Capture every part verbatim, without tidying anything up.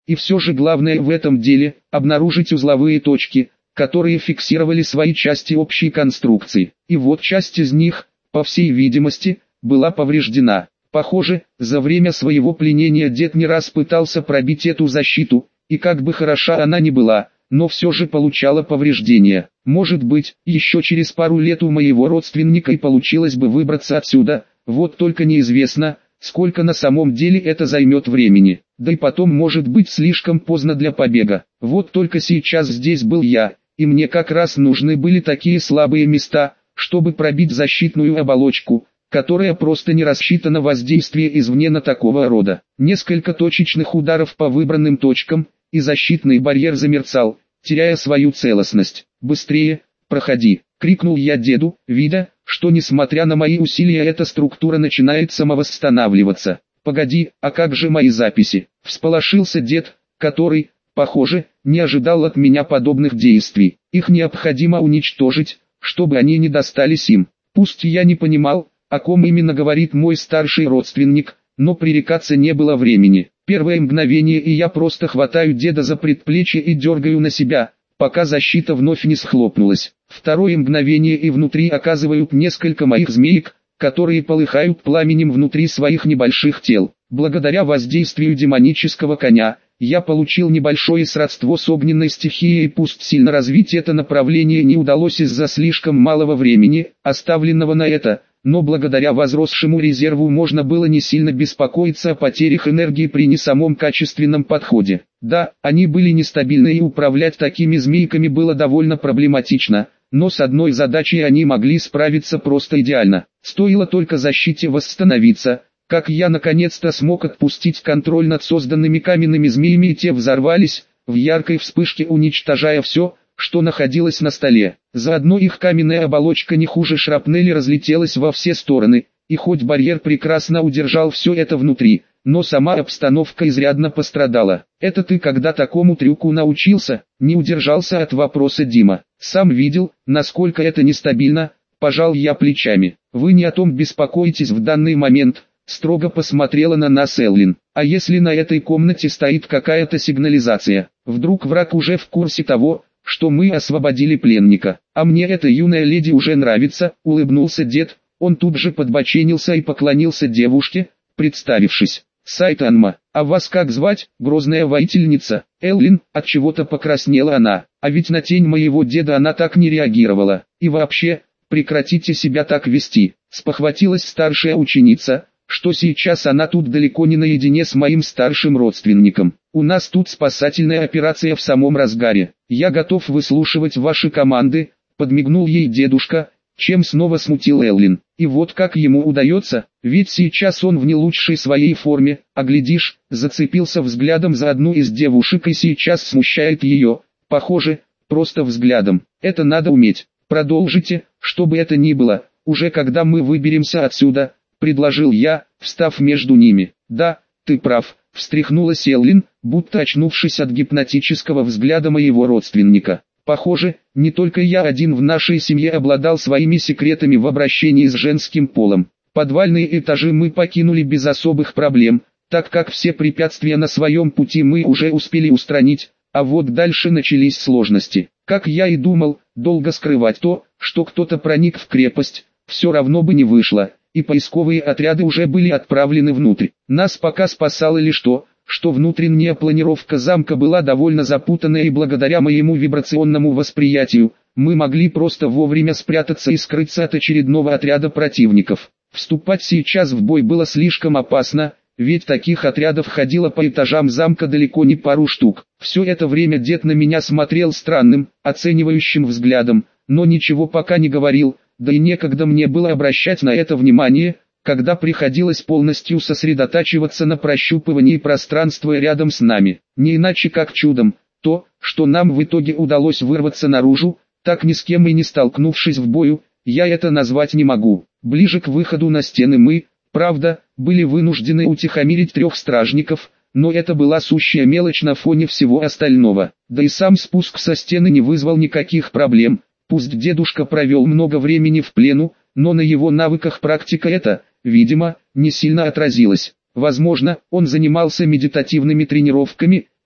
И все же главное в этом деле – обнаружить узловые точки, которые фиксировали свои части общей конструкции. И вот часть из них, по всей видимости, была повреждена. Похоже, за время своего пленения дед не раз пытался пробить эту защиту, и как бы хороша она ни была, но все же получала повреждения. Может быть, еще через пару лет у моего родственника и получилось бы выбраться отсюда, вот только неизвестно, сколько на самом деле это займет времени. Да и потом может быть слишком поздно для побега. Вот только сейчас здесь был я, и мне как раз нужны были такие слабые места, чтобы пробить защитную оболочку, которая просто не рассчитана воздействие извне на такого рода. Несколько точечных ударов по выбранным точкам, и защитный барьер замерцал, теряя свою целостность. «Быстрее, проходи!» — крикнул я деду, видя, что несмотря на мои усилия эта структура начинает самовосстанавливаться. «Погоди, а как же мои записи?» — всполошился дед, который, похоже, не ожидал от меня подобных действий. Их необходимо уничтожить, чтобы они не достались им. Пусть я не понимал, о ком именно говорит мой старший родственник, но пререкаться не было времени. Первое мгновение и я просто хватаю деда за предплечье и дергаю на себя, пока защита вновь не схлопнулась. Второе мгновение и внутри оказывают несколько моих змеек, которые полыхают пламенем внутри своих небольших тел. Благодаря воздействию демонического коня, я получил небольшое сродство с огненной стихией, и пусть сильно развить это направление не удалось из-за слишком малого времени, оставленного на это, но благодаря возросшему резерву можно было не сильно беспокоиться о потерях энергии при не самом качественном подходе. Да, они были нестабильны и управлять такими змейками было довольно проблематично, но с одной задачей они могли справиться просто идеально. Стоило только защите восстановиться, как я наконец-то смог отпустить контроль над созданными каменными змеями, и те взорвались, в яркой вспышке уничтожая все, что находилось на столе. Заодно их каменная оболочка не хуже шрапнели разлетелась во все стороны, и хоть барьер прекрасно удержал все это внутри, но сама обстановка изрядно пострадала. «Это ты когда такому трюку научился?» — не удержался от вопроса Дима. «Сам видел, насколько это нестабильно», — пожал я плечами. «Вы не о том беспокоитесь в данный момент», — строго посмотрела на нас Эллин. «А если на этой комнате стоит какая-то сигнализация? Вдруг враг уже в курсе того, что мы освободили пленника? А мне эта юная леди уже нравится», — улыбнулся дед. Он тут же подбоченился и поклонился девушке, представившись. «Сайтанма, а вас как звать, грозная воительница?» «Эллин», — отчего-то покраснела она. А ведь на тень моего деда она так не реагировала. «И вообще, прекратите себя так вести», — спохватилась старшая ученица, что сейчас она тут далеко не наедине с моим старшим родственником. «У нас тут спасательная операция в самом разгаре. Я готов выслушивать ваши команды», — подмигнул ей дедушка, чем снова смутил Эллин. И вот как ему удается, ведь сейчас он в не лучшей своей форме, а глядишь, зацепился взглядом за одну из девушек и сейчас смущает ее, похоже, просто взглядом. Это надо уметь. «Продолжите, что бы это ни было, уже когда мы выберемся отсюда», — предложил я, встав между ними. «Да, ты прав», — встряхнулась Эллин, будто очнувшись от гипнотического взгляда моего родственника. «Похоже, не только я один в нашей семье обладал своими секретами в обращении с женским полом. Подвальные этажи мы покинули без особых проблем, так как все препятствия на своем пути мы уже успели устранить, а вот дальше начались сложности. Как я и думал, долго скрывать то, что кто-то проник в крепость, все равно бы не вышло, и поисковые отряды уже были отправлены внутрь. Нас пока спасало лишь то, что внутренняя планировка замка была довольно запутанная, и благодаря моему вибрационному восприятию, мы могли просто вовремя спрятаться и скрыться от очередного отряда противников. Вступать сейчас в бой было слишком опасно, ведь таких отрядов ходило по этажам замка далеко не пару штук. Все это время дед на меня смотрел странным, оценивающим взглядом, но ничего пока не говорил, да и некогда мне было обращать на это внимание, когда приходилось полностью сосредотачиваться на прощупывании пространства рядом с нами. Не иначе как чудом, то, что нам в итоге удалось вырваться наружу, так ни с кем и не столкнувшись в бою, я это назвать не могу. Ближе к выходу на стены мы, правда, были вынуждены утихомирить трех стражников, но это была сущая мелочь на фоне всего остального. Да и сам спуск со стены не вызвал никаких проблем. Пусть дедушка провел много времени в плену, но на его навыках практика это, видимо, не сильно отразилась. Возможно, он занимался медитативными тренировками,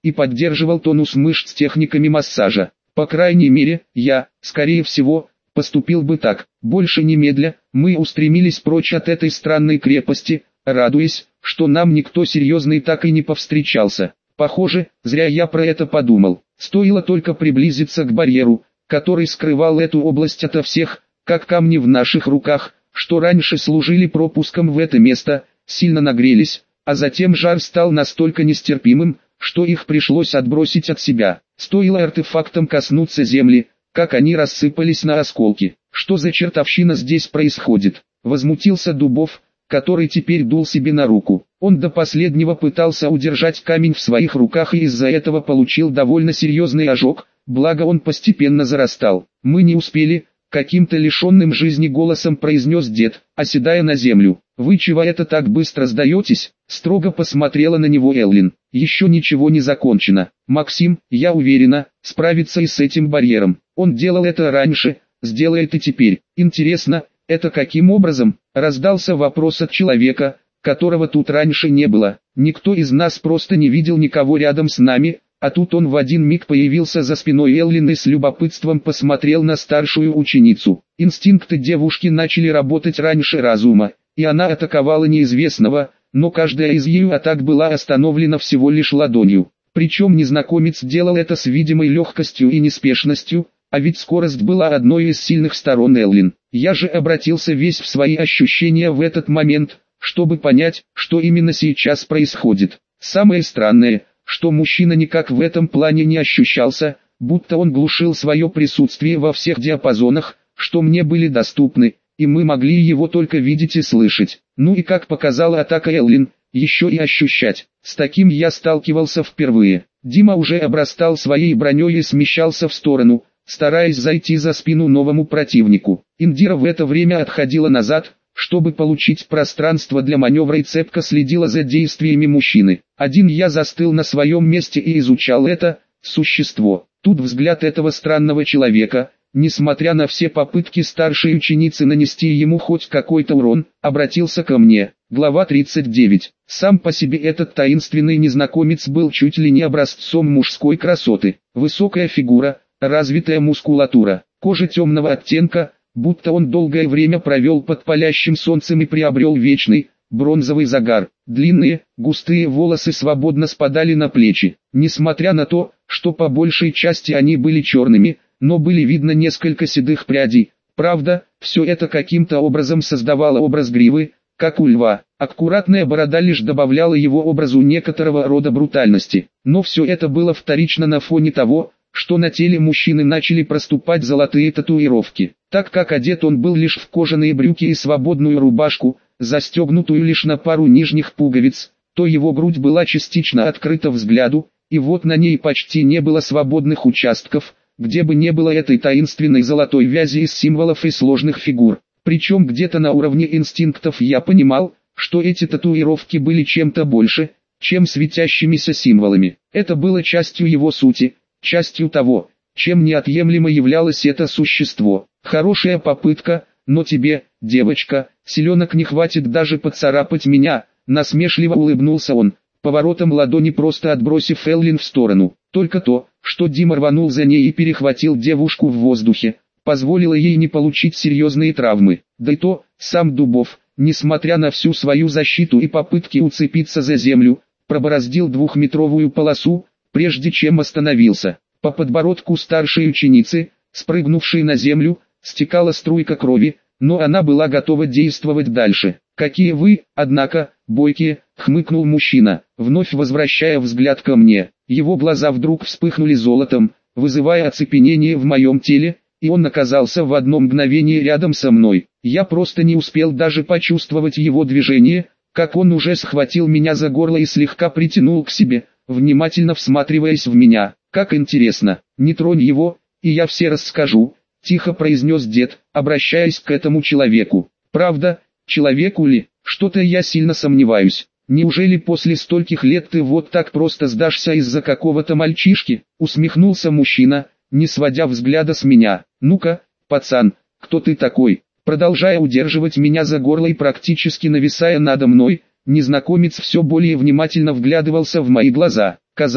и поддерживал тонус мышц техниками массажа. По крайней мере, я, скорее всего, поступил бы так. Больше немедля, мы устремились прочь от этой странной крепости, радуясь, что нам никто серьезный так и не повстречался. Похоже, зря я про это подумал. Стоило только приблизиться к барьеру, который скрывал эту область ото всех, как камни в наших руках, что раньше служили пропуском в это место, сильно нагрелись, а затем жар стал настолько нестерпимым, что их пришлось отбросить от себя. Стоило артефактам коснуться земли, как они рассыпались на осколки. Что за чертовщина здесь происходит? Возмутился Дубов, который теперь дул себе на руку. Он до последнего пытался удержать камень в своих руках и из-за этого получил довольно серьезный ожог, благо он постепенно зарастал. Мы не успели, каким-то лишенным жизни голосом произнес дед, оседая на землю. «Вы чего это так быстро сдаетесь?» Строго посмотрела на него Эллин. «Еще ничего не закончено. Максим, я уверена, справится и с этим барьером. Он делал это раньше, сделает и теперь. Интересно, это каким образом?» Раздался вопрос от человека, которого тут раньше не было. Никто из нас просто не видел никого рядом с нами, а тут он в один миг появился за спиной Эллин и с любопытством посмотрел на старшую ученицу. Инстинкты девушки начали работать раньше разума, и она атаковала неизвестного, но каждая из ее атак была остановлена всего лишь ладонью. Причем незнакомец делал это с видимой легкостью и неспешностью, а ведь скорость была одной из сильных сторон Эллин. Я же обратился весь в свои ощущения в этот момент, чтобы понять, что именно сейчас происходит. Самое странное, что мужчина никак в этом плане не ощущался, будто он глушил свое присутствие во всех диапазонах, что мне были доступны, и мы могли его только видеть и слышать. Ну и как показала атака Эллин, еще и ощущать. С таким я сталкивался впервые. Дима уже обрастал своей броней и смещался в сторону, стараясь зайти за спину новому противнику. Индира в это время отходила назад, чтобы получить пространство для маневра, и цепко следила за действиями мужчины. Один я застыл на своем месте и изучал это существо. Тут взгляд этого странного человека, несмотря на все попытки старшей ученицы нанести ему хоть какой-то урон, обратился ко мне. Глава тридцать девять. Сам по себе этот таинственный незнакомец был чуть ли не образцом мужской красоты. Высокая фигура, развитая мускулатура, кожа темного оттенка, будто он долгое время провел под палящим солнцем и приобрел вечный, бронзовый загар. Длинные, густые волосы свободно спадали на плечи. Несмотря на то, что по большей части они были черными, но были видно несколько седых прядей. Правда, все это каким-то образом создавало образ гривы, как у льва. Аккуратная борода лишь добавляла его образу некоторого рода брутальности. Но все это было вторично на фоне того, что на теле мужчины начали проступать золотые татуировки. Так как одет он был лишь в кожаные брюки и свободную рубашку, застегнутую лишь на пару нижних пуговиц, то его грудь была частично открыта взгляду, и вот на ней почти не было свободных участков, где бы не было этой таинственной золотой вязи из символов и сложных фигур. Причем где-то на уровне инстинктов я понимал, что эти татуировки были чем-то больше, чем светящимися символами. Это было частью его сути, частью того, чем неотъемлемо являлось это существо. Хорошая попытка, но тебе, девочка, силенок не хватит даже поцарапать меня, насмешливо улыбнулся он, поворотом ладони просто отбросив Эллин в сторону. Только то, что Дима рванул за ней и перехватил девушку в воздухе, позволило ей не получить серьезные травмы. Да и то, сам Дубов, несмотря на всю свою защиту и попытки уцепиться за землю, пробороздил двухметровую полосу, прежде чем остановился. По подбородку старшей ученицы, спрыгнувшей на землю, стекала струйка крови, но она была готова действовать дальше. «Какие вы, однако, бойкие!» — хмыкнул мужчина, вновь возвращая взгляд ко мне. Его глаза вдруг вспыхнули золотом, вызывая оцепенение в моем теле, и он оказался в одно мгновение рядом со мной. Я просто не успел даже почувствовать его движение, как он уже схватил меня за горло и слегка притянул к себе, внимательно всматриваясь в меня. «Как интересно, не тронь его, и я все расскажу», — тихо произнес дед, обращаясь к этому человеку. «Правда, человеку ли? Что-то я сильно сомневаюсь. Неужели после стольких лет ты вот так просто сдашься из-за какого-то мальчишки?» — усмехнулся мужчина, не сводя взгляда с меня. «Ну-ка, пацан, кто ты такой?» Продолжая удерживать меня за горло и практически нависая надо мной, незнакомец все более внимательно вглядывался в мои глаза. Казалось,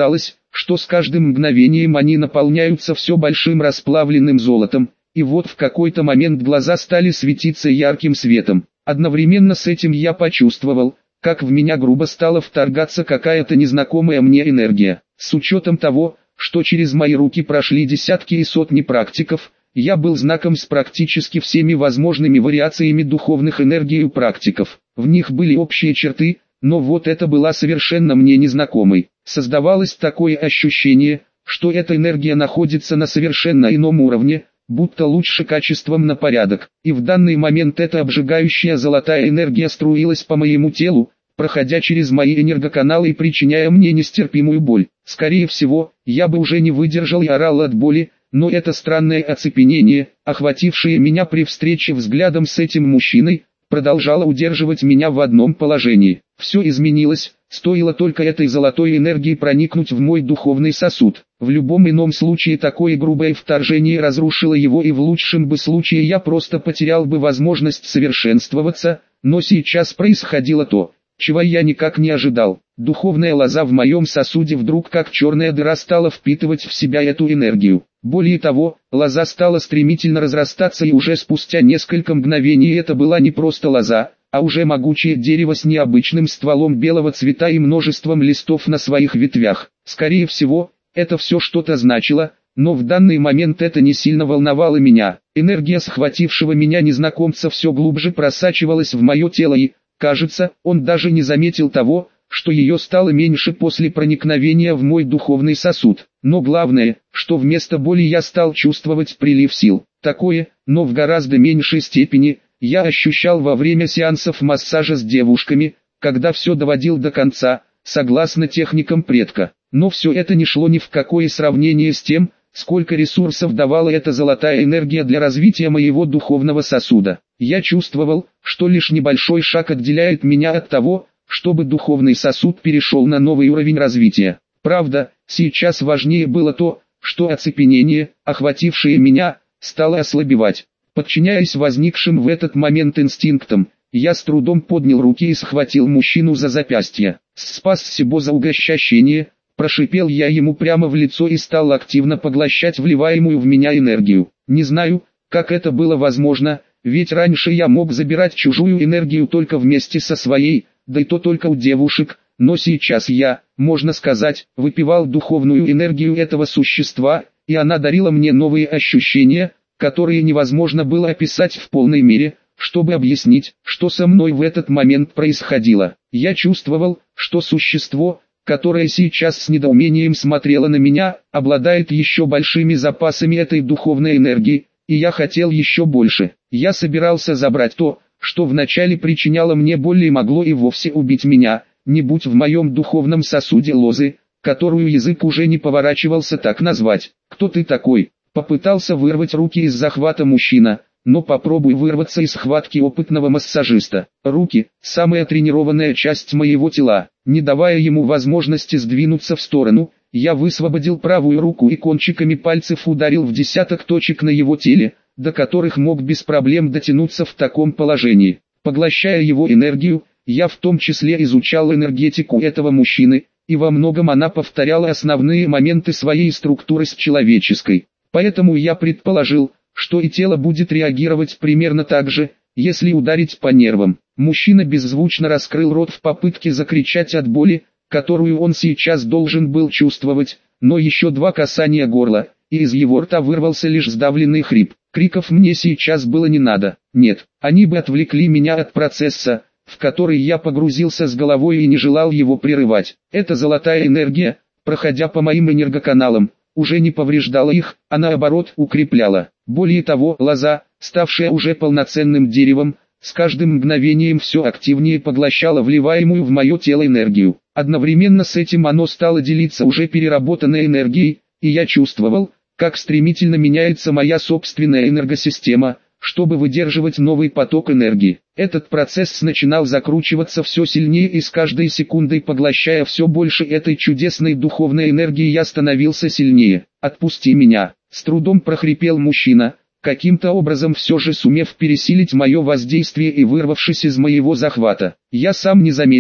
что с каждым мгновением они наполняются все большим расплавленным золотом, и вот в какой-то момент глаза стали светиться ярким светом. Одновременно с этим я почувствовал, как в меня грубо стала вторгаться какая-то незнакомая мне энергия. С учетом того, что через мои руки прошли десятки и сотни практиков, я был знаком с практически всеми возможными вариациями духовных энергий у практиков. В них были общие черты, но вот это была совершенно мне незнакомой. Создавалось такое ощущение, что эта энергия находится на совершенно ином уровне, будто лучше качеством на порядок. И в данный момент эта обжигающая золотая энергия струилась по моему телу, проходя через мои энергоканалы и причиняя мне нестерпимую боль. Скорее всего, я бы уже не выдержал и орал от боли, но это странное оцепенение, охватившее меня при встрече взглядом с этим мужчиной, продолжало удерживать меня в одном положении. Все изменилось, стоило только этой золотой энергии проникнуть в мой духовный сосуд. В любом ином случае такое грубое вторжение разрушило его, и в лучшем бы случае я просто потерял бы возможность совершенствоваться, но сейчас происходило то, чего я никак не ожидал. Духовная лоза в моем сосуде вдруг как черная дыра стала впитывать в себя эту энергию. Более того, лоза стала стремительно разрастаться, и уже спустя несколько мгновений это была не просто лоза, а уже могучее дерево с необычным стволом белого цвета и множеством листов на своих ветвях. Скорее всего, это все что-то значило, но в данный момент это не сильно волновало меня. Энергия схватившего меня незнакомца все глубже просачивалась в мое тело, и, кажется, он даже не заметил того, что ее стало меньше после проникновения в мой духовный сосуд. Но главное, что вместо боли я стал чувствовать прилив сил. Такое, но в гораздо меньшей степени, я ощущал во время сеансов массажа с девушками, когда все доводил до конца, согласно техникам предка. Но все это не шло ни в какое сравнение с тем, сколько ресурсов давала эта золотая энергия для развития моего духовного сосуда. Я чувствовал, что лишь небольшой шаг отделяет меня от того, чтобы духовный сосуд перешел на новый уровень развития. Правда, сейчас важнее было то, что оцепенение, охватившее меня, стало ослабевать. Подчиняясь возникшим в этот момент инстинктам, я с трудом поднял руки и схватил мужчину за запястье. «Спасибо за угощение», – прошипел я ему прямо в лицо и стал активно поглощать вливаемую в меня энергию. Не знаю, как это было возможно, ведь раньше я мог забирать чужую энергию только вместе со своей, да и то только у девушек, но сейчас я, можно сказать, выпивал духовную энергию этого существа, и она дарила мне новые ощущения, которые невозможно было описать в полной мере, чтобы объяснить, что со мной в этот момент происходило. Я чувствовал, что существо, которое сейчас с недоумением смотрело на меня, обладает еще большими запасами этой духовной энергии, и я хотел еще больше. Я собирался забрать то, что вначале причиняло мне боль и могло и вовсе убить меня, не будь в моем духовном сосуде лозы, которую язык уже не поворачивался так назвать. «Кто ты такой?» Попытался вырвать руки из захвата мужчина, но попробуй вырваться из схватки опытного массажиста. Руки – самая тренированная часть моего тела. Не давая ему возможности сдвинуться в сторону, я высвободил правую руку и кончиками пальцев ударил в десяток точек на его теле, до которых мог без проблем дотянуться в таком положении. Поглощая его энергию, я в том числе изучал энергетику этого мужчины, и во многом она повторяла основные моменты своей структуры с человеческой. Поэтому я предположил, что и тело будет реагировать примерно так же, если ударить по нервам. Мужчина беззвучно раскрыл рот в попытке закричать от боли, которую он сейчас должен был чувствовать, но еще два касания горла, и из его рта вырвался лишь сдавленный хрип. Криков мне сейчас было не надо. Нет, они бы отвлекли меня от процесса, в который я погрузился с головой и не желал его прерывать. Эта золотая энергия, проходя по моим энергоканалам, уже не повреждала их, а наоборот укрепляла. Более того, лоза, ставшая уже полноценным деревом, с каждым мгновением все активнее поглощала вливаемую в мое тело энергию. Одновременно с этим оно стало делиться уже переработанной энергией, и я чувствовал, как стремительно меняется моя собственная энергосистема, чтобы выдерживать новый поток энергии. Этот процесс начинал закручиваться все сильнее, и с каждой секундой поглощая все больше этой чудесной духовной энергии я становился сильнее. «Отпусти меня!» — с трудом прохрипел мужчина, каким-то образом все же сумев пересилить мое воздействие и вырвавшись из моего захвата. Я сам не заметил,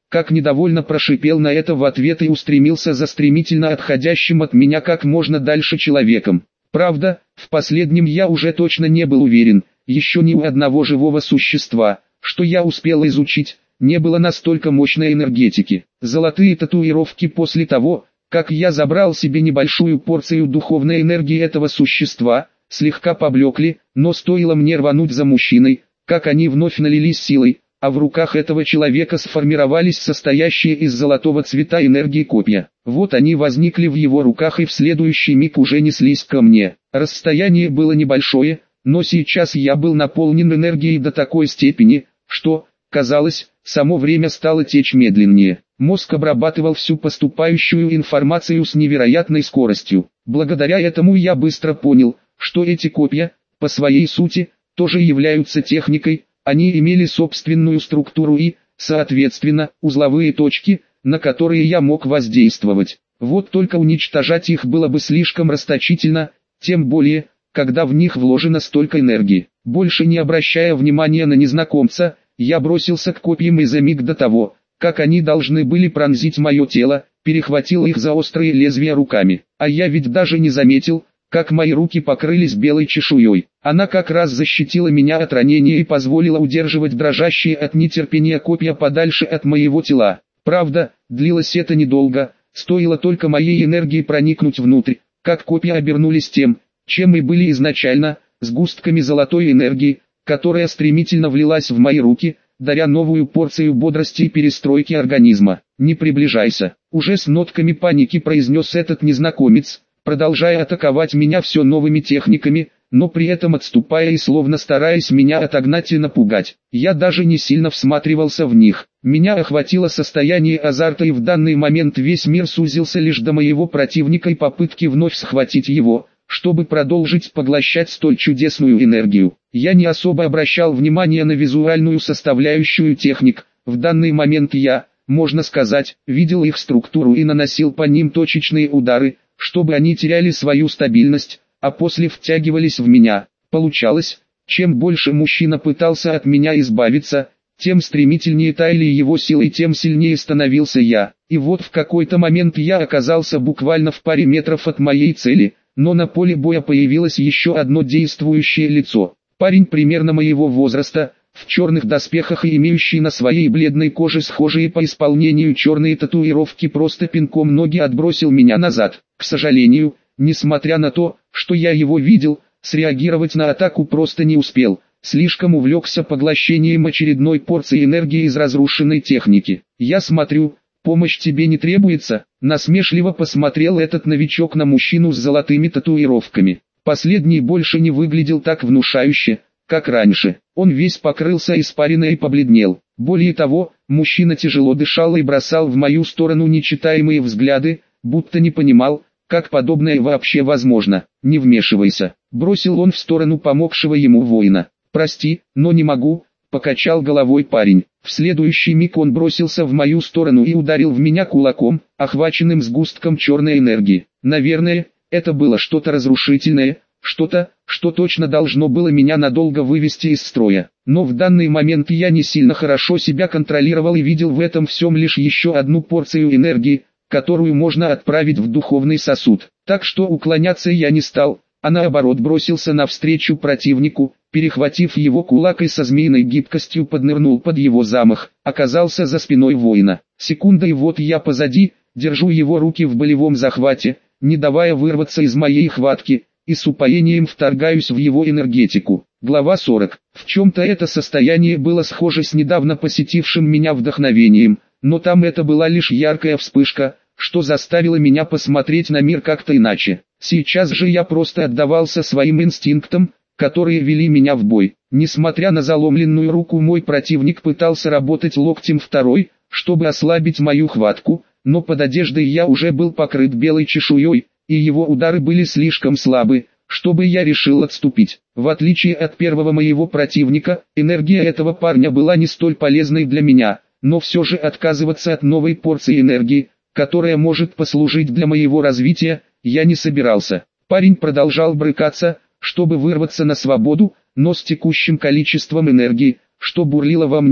как недовольно прошипел на это в ответ и устремился за стремительно отходящим от меня как можно дальше человеком. Правда, в последнем я уже точно не был уверен, еще ни у одного живого существа, что я успел изучить, не было настолько мощной энергетики. Золотые татуировки после того, как я забрал себе небольшую порцию духовной энергии этого существа, слегка поблекли, но стоило мне рвануть за мужчиной, как они вновь налились силой, а в руках этого человека сформировались состоящие из золотого цвета энергии копья. Вот они возникли в его руках и в следующий миг уже неслись ко мне. Расстояние было небольшое, но сейчас я был наполнен энергией до такой степени, что, казалось, само время стало течь медленнее. Мозг обрабатывал всю поступающую информацию с невероятной скоростью. Благодаря этому я быстро понял, что эти копья, по своей сути, тоже являются техникой, они имели собственную структуру и, соответственно, узловые точки, на которые я мог воздействовать. Вот только уничтожать их было бы слишком расточительно, тем более, когда в них вложено столько энергии. Больше не обращая внимания на незнакомца, я бросился к копьям и за миг до того, как они должны были пронзить мое тело, перехватил их за острые лезвия руками. А я ведь даже не заметил, как мои руки покрылись белой чешуей. Она как раз защитила меня от ранения и позволила удерживать дрожащие от нетерпения копья подальше от моего тела. Правда, длилось это недолго, стоило только моей энергии проникнуть внутрь, как копья обернулись тем, чем и были изначально, сгустками золотой энергии, которая стремительно влилась в мои руки, даря новую порцию бодрости и перестройки организма. «Не приближайся», — уже с нотками паники произнес этот незнакомец, продолжая атаковать меня все новыми техниками, но при этом отступая и словно стараясь меня отогнать и напугать. Я даже не сильно всматривался в них. Меня охватило состояние азарта, и в данный момент весь мир сузился лишь до моего противника и попытки вновь схватить его, чтобы продолжить поглощать столь чудесную энергию. Я не особо обращал внимание на визуальную составляющую техник. В данный момент я, можно сказать, видел их структуру и наносил по ним точечные удары, чтобы они теряли свою стабильность, а после втягивались в меня. Получалось, чем больше мужчина пытался от меня избавиться, тем стремительнее таяли его силы и тем сильнее становился я. И вот в какой-то момент я оказался буквально в паре метров от моей цели, но на поле боя появилось еще одно действующее лицо. Парень примерно моего возраста, в черных доспехах и имеющий на своей бледной коже схожие по исполнению черные татуировки, просто пинком ноги отбросил меня назад. К сожалению, несмотря на то, что я его видел, среагировать на атаку просто не успел, слишком увлекся поглощением очередной порции энергии из разрушенной техники. «Я смотрю, помощь тебе не требуется», — насмешливо посмотрел этот новичок на мужчину с золотыми татуировками. Последний больше не выглядел так внушающе, как раньше. Он весь покрылся испариной и побледнел. Более того, мужчина тяжело дышал и бросал в мою сторону нечитаемые взгляды, будто не понимал, как подобное вообще возможно. «Не вмешивайся», — бросил он в сторону помогшего ему воина. «Прости, но не могу», — покачал головой парень. В следующий миг он бросился в мою сторону и ударил в меня кулаком, охваченным сгустком черной энергии. Наверное, это было что-то разрушительное, что-то, что точно должно было меня надолго вывести из строя. Но в данный момент я не сильно хорошо себя контролировал и видел в этом всем лишь еще одну порцию энергии, которую можно отправить в духовный сосуд. Так что уклоняться я не стал, а наоборот бросился навстречу противнику, перехватив его кулак и со змеиной гибкостью поднырнул под его замах, оказался за спиной воина. Секунда, и вот я позади, держу его руки в болевом захвате, не давая вырваться из моей хватки, и с упоением вторгаюсь в его энергетику. Глава сорок. В чем-то это состояние было схоже с недавно посетившим меня вдохновением, но там это была лишь яркая вспышка, что заставило меня посмотреть на мир как-то иначе. Сейчас же я просто отдавался своим инстинктам, которые вели меня в бой. Несмотря на заломленную руку, мой противник пытался работать локтем второй, чтобы ослабить мою хватку, но под одеждой я уже был покрыт белой чешуей, и его удары были слишком слабы, чтобы я решил отступить. В отличие от первого моего противника, энергия этого парня была не столь полезной для меня, но все же отказываться от новой порции энергии, которая может послужить для моего развития, я не собирался. Парень продолжал брыкаться, чтобы вырваться на свободу, но с текущим количеством энергии, что бурлило во мне,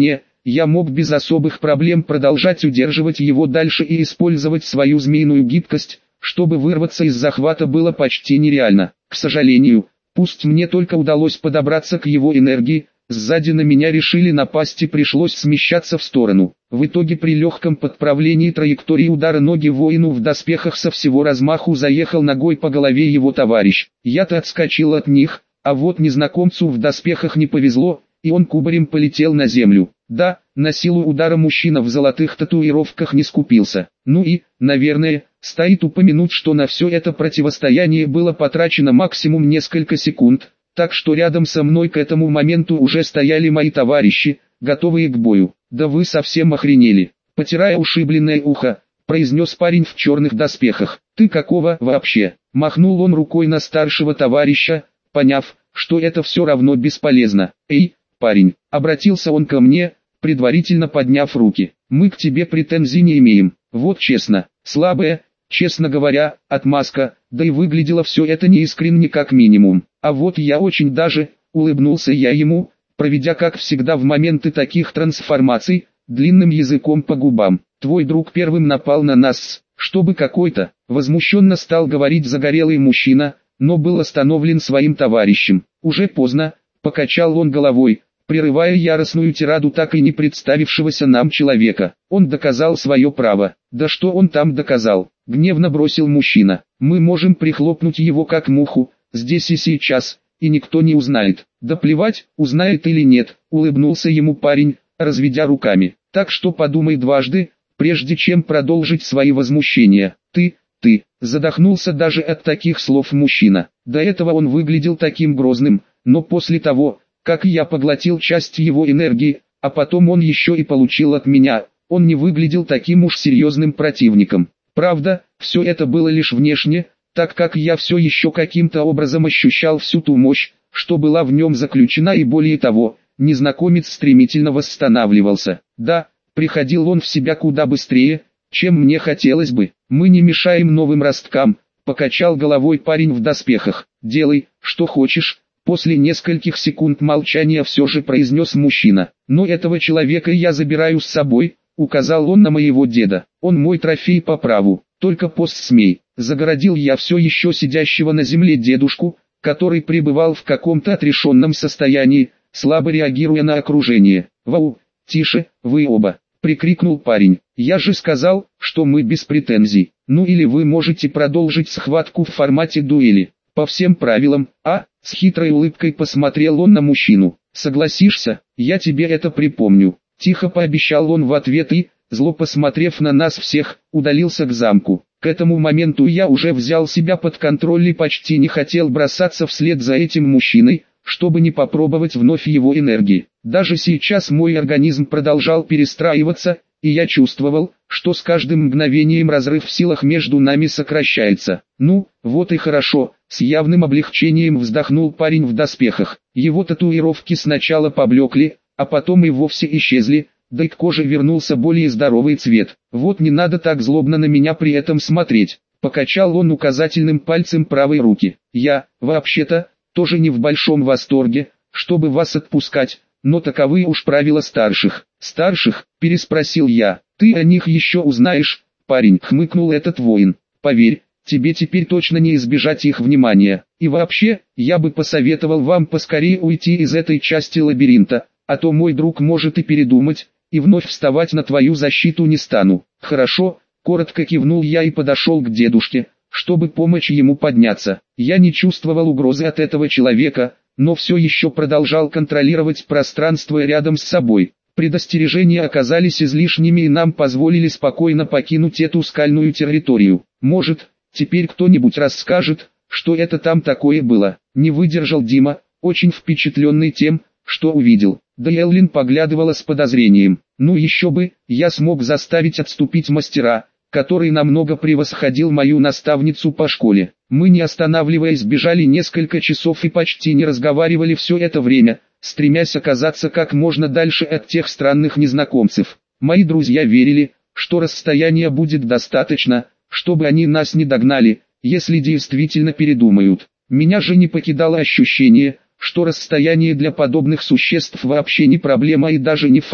я мог без особых проблем продолжать удерживать его дальше и использовать свою змеиную гибкость, чтобы вырваться из захвата было почти нереально. К сожалению, пусть мне только удалось подобраться к его энергии, сзади на меня решили напасть и пришлось смещаться в сторону. В итоге при легком подправлении траектории удара ноги воину в доспехах со всего размаху заехал ногой по голове его товарищ. Я-то отскочил от них, а вот незнакомцу в доспехах не повезло, и он кубарем полетел на землю. Да, на силу удара мужчина в золотых татуировках не скупился. Ну и, наверное, стоит упомянуть, что на все это противостояние было потрачено максимум несколько секунд, так что рядом со мной к этому моменту уже стояли мои товарищи, готовые к бою. «Да вы совсем охренели!» Потирая ушибленное ухо, произнес парень в черных доспехах. «Ты какого вообще?» Махнул он рукой на старшего товарища, поняв, что это все равно бесполезно. «Эй, парень!» Обратился он ко мне, предварительно подняв руки. «Мы к тебе претензий не имеем. Вот честно, слабая, честно говоря, отмазка, да и выглядело все это неискренне как минимум. А вот я очень даже, улыбнулся я ему, проведя как всегда в моменты таких трансформаций, длинным языком по губам. Твой друг первым напал на нас, чтобы какой-то, возмущенно стал говорить загорелый мужчина, но был остановлен своим товарищем. Уже поздно, покачал он головой, прерывая яростную тираду так и не представившегося нам человека. Он доказал свое право. Да что он там доказал? Гневно бросил мужчина. Мы можем прихлопнуть его как муху, здесь и сейчас, и никто не узнает. Да плевать, узнает или нет, улыбнулся ему парень, разведя руками. Так что подумай дважды, прежде чем продолжить свои возмущения. Ты, ты, задохнулся даже от таких слов мужчина. До этого он выглядел таким грозным, но после того, как я поглотил часть его энергии, а потом он еще и получил от меня, он не выглядел таким уж серьезным противником. Правда, все это было лишь внешне, так как я все еще каким-то образом ощущал всю ту мощь, что была в нем заключена, и более того, незнакомец стремительно восстанавливался. Да, приходил он в себя куда быстрее, чем мне хотелось бы. Мы не мешаем новым росткам, покачал головой парень в доспехах. Делай, что хочешь. После нескольких секунд молчания все же произнес мужчина. Но этого человека я забираю с собой, указал он на моего деда. Он мой трофей по праву, только пост смей. Загородил я все еще сидящего на земле дедушку, который пребывал в каком-то отрешенном состоянии, слабо реагируя на окружение. «Вау, тише, вы оба!» — прикрикнул парень. «Я же сказал, что мы без претензий. Ну или вы можете продолжить схватку в формате дуэли. По всем правилам, а?» С хитрой улыбкой посмотрел он на мужчину. «Согласишься, я тебе это припомню». Тихо пообещал он в ответ и, зло посмотрев на нас всех, удалился к замку. К этому моменту я уже взял себя под контроль и почти не хотел бросаться вслед за этим мужчиной, чтобы не попробовать вновь его энергии. Даже сейчас мой организм продолжал перестраиваться, и я чувствовал, что с каждым мгновением разрыв в силах между нами сокращается. Ну, вот и хорошо, с явным облегчением вздохнул парень в доспехах. Его татуировки сначала поблекли, а потом и вовсе исчезли, да и к коже вернулся более здоровый цвет. Вот не надо так злобно на меня при этом смотреть. Покачал он указательным пальцем правой руки. Я, вообще-то, тоже не в большом восторге, чтобы вас отпускать, но таковы уж правила старших. Старших, переспросил я. Ты о них еще узнаешь, парень, хмыкнул этот воин. Поверь, тебе теперь точно не избежать их внимания. И вообще, я бы посоветовал вам поскорее уйти из этой части лабиринта, а то мой друг может и передумать, и вновь вставать на твою защиту не стану. Хорошо, коротко кивнул я и подошел к дедушке, чтобы помочь ему подняться. Я не чувствовал угрозы от этого человека, но все еще продолжал контролировать пространство рядом с собой. Предостережения оказались излишними и нам позволили спокойно покинуть эту скальную территорию. Может, теперь кто-нибудь расскажет, что это там такое было. Не выдержал Дима, очень впечатленный тем, что увидел. Да и Эллин поглядывала с подозрением. Ну еще бы, я смог заставить отступить мастера, который намного превосходил мою наставницу по школе. Мы не останавливаясь бежали несколько часов и почти не разговаривали все это время, стремясь оказаться как можно дальше от тех странных незнакомцев. Мои друзья верили, что расстояние будет достаточно, чтобы они нас не догнали, если действительно передумают. Меня же не покидало ощущение, что расстояние для подобных существ вообще не проблема и даже не факт,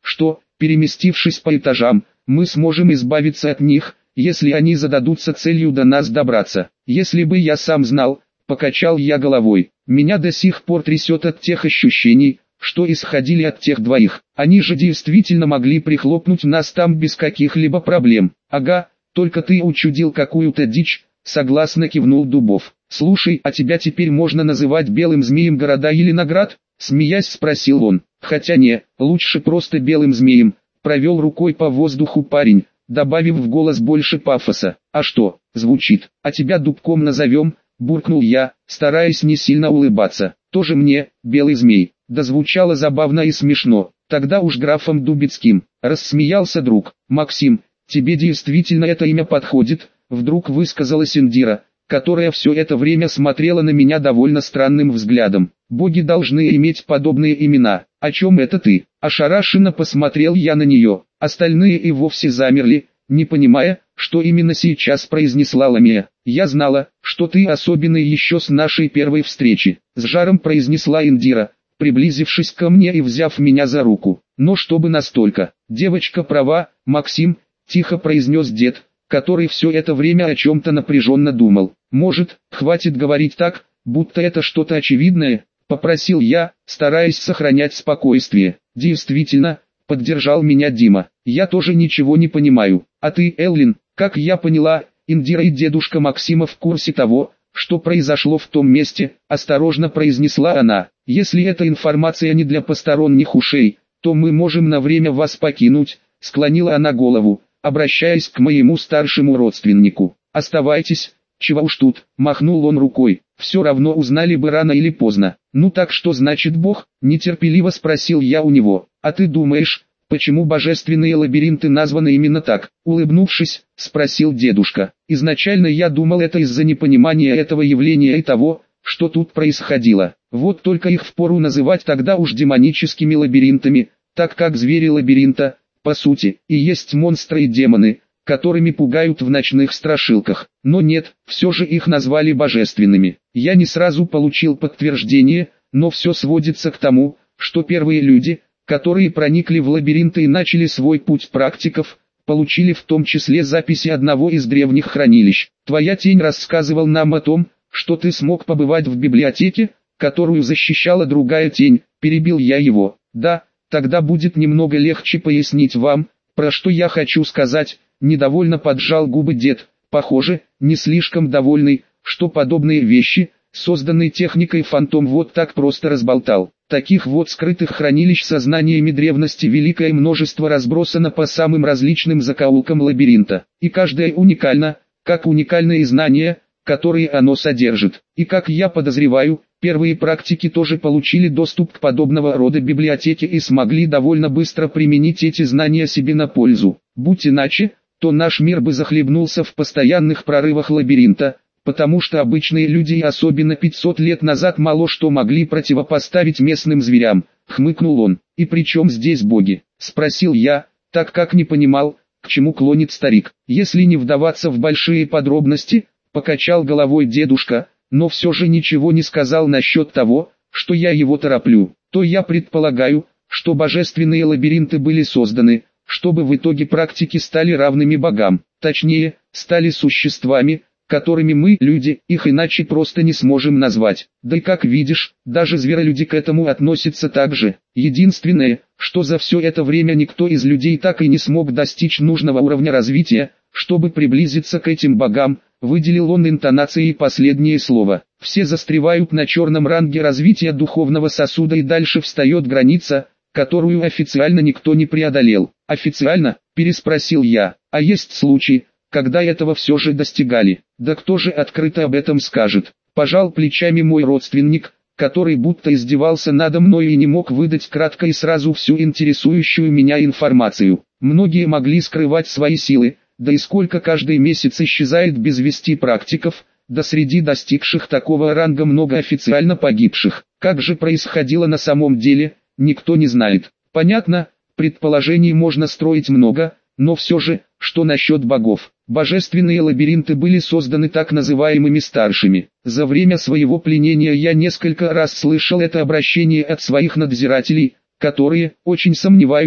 что, переместившись по этажам, мы сможем избавиться от них, если они зададутся целью до нас добраться. Если бы я сам знал, покачал я головой. Меня до сих пор трясет от тех ощущений, что исходили от тех двоих. Они же действительно могли прихлопнуть нас там без каких-либо проблем. Ага, только ты учудил какую-то дичь, согласно кивнул Дубов. Слушай, а тебя теперь можно называть белым змеем города Еленоград? Смеясь спросил он. Хотя не, лучше просто белым змеем. Провел рукой по воздуху парень, добавив в голос больше пафоса. А что, звучит, а тебя Дубком назовем? Буркнул я, стараясь не сильно улыбаться. Тоже мне, белый змей. Да звучало забавно и смешно. Тогда уж графом Дубицким. Рассмеялся друг. Максим, тебе действительно это имя подходит? Вдруг высказалась Индира, которая все это время смотрела на меня довольно странным взглядом. Боги должны иметь подобные имена. О чем это ты? Ошарашенно посмотрел я на нее. Остальные и вовсе замерли, не понимая, что именно сейчас произнесла Ламия. Я знала, что ты особенный еще с нашей первой встречи. С жаром произнесла Индира, приблизившись ко мне и взяв меня за руку. Но чтобы настолько. Девочка права, Максим, тихо произнес дед, который все это время о чем-то напряженно думал. Может, хватит говорить так, будто это что-то очевидное, попросил я, стараясь сохранять спокойствие. Действительно, поддержал меня Дима. Я тоже ничего не понимаю. А ты, Эллин, как я поняла, Индира и дедушка Максима в курсе того, что произошло в том месте, осторожно произнесла она. Если эта информация не для посторонних ушей, то мы можем на время вас покинуть, склонила она голову, обращаясь к моему старшему родственнику. Оставайтесь, чего уж тут, махнул он рукой, все равно узнали бы рано или поздно. Ну так что значит Бог, нетерпеливо спросил я у него. А ты думаешь, почему божественные лабиринты названы именно так? Улыбнувшись, спросил дедушка. Изначально я думал, это из-за непонимания этого явления и того, что тут происходило. Вот только их впору называть тогда уж демоническими лабиринтами, так как звери лабиринта, по сути, и есть монстры и демоны, которыми пугают в ночных страшилках. Но нет, все же их назвали божественными. Я не сразу получил подтверждение, но все сводится к тому, что первые люди, которые проникли в лабиринты и начали свой путь практиков, получили в том числе записи одного из древних хранилищ. Твоя тень рассказывал нам о том, что ты смог побывать в библиотеке, которую защищала другая тень, перебил я его. Да, тогда будет немного легче пояснить вам, про что я хочу сказать, недовольно поджал губы дед, похоже, не слишком довольный, что подобные вещи, созданные техникой фантом, вот так просто разболтал. Таких вот скрытых хранилищ со знаниями древности великое множество разбросано по самым различным закоулкам лабиринта, и каждое уникально, как уникальные знания, которые оно содержит. И как я подозреваю, первые практики тоже получили доступ к подобного рода библиотеке и смогли довольно быстро применить эти знания себе на пользу. Будь иначе, то наш мир бы захлебнулся в постоянных прорывах лабиринта, потому что обычные люди, особенно пятьсот лет назад, мало что могли противопоставить местным зверям, хмыкнул он. И при чем здесь боги? Спросил я, так как не понимал, к чему клонит старик. Если не вдаваться в большие подробности, покачал головой дедушка, но все же ничего не сказал насчет того, что я его тороплю. То я предполагаю, что божественные лабиринты были созданы, чтобы в итоге практики стали равными богам, точнее, стали существами, которыми мы, люди, их иначе просто не сможем назвать. Да и как видишь, даже зверолюди к этому относятся так же. Единственное, что за все это время никто из людей так и не смог достичь нужного уровня развития, чтобы приблизиться к этим богам, выделил он интонацией последнее слово. Все застревают на черном ранге развития духовного сосуда, и дальше встает граница, которую официально никто не преодолел. Официально, переспросил я, а есть случаи, когда этого все же достигали. Да кто же открыто об этом скажет? Пожал плечами мой родственник, который будто издевался надо мной и не мог выдать кратко и сразу всю интересующую меня информацию. Многие могли скрывать свои силы, да и сколько каждый месяц исчезает без вести практиков, да среди достигших такого ранга много официально погибших. Как же происходило на самом деле, никто не знает. Понятно, предположений можно строить много, но все же, что насчет богов? Божественные лабиринты были созданы так называемыми старшими. За время своего пленения я несколько раз слышал это обращение от своих надзирателей, которые, очень сомневаюсь,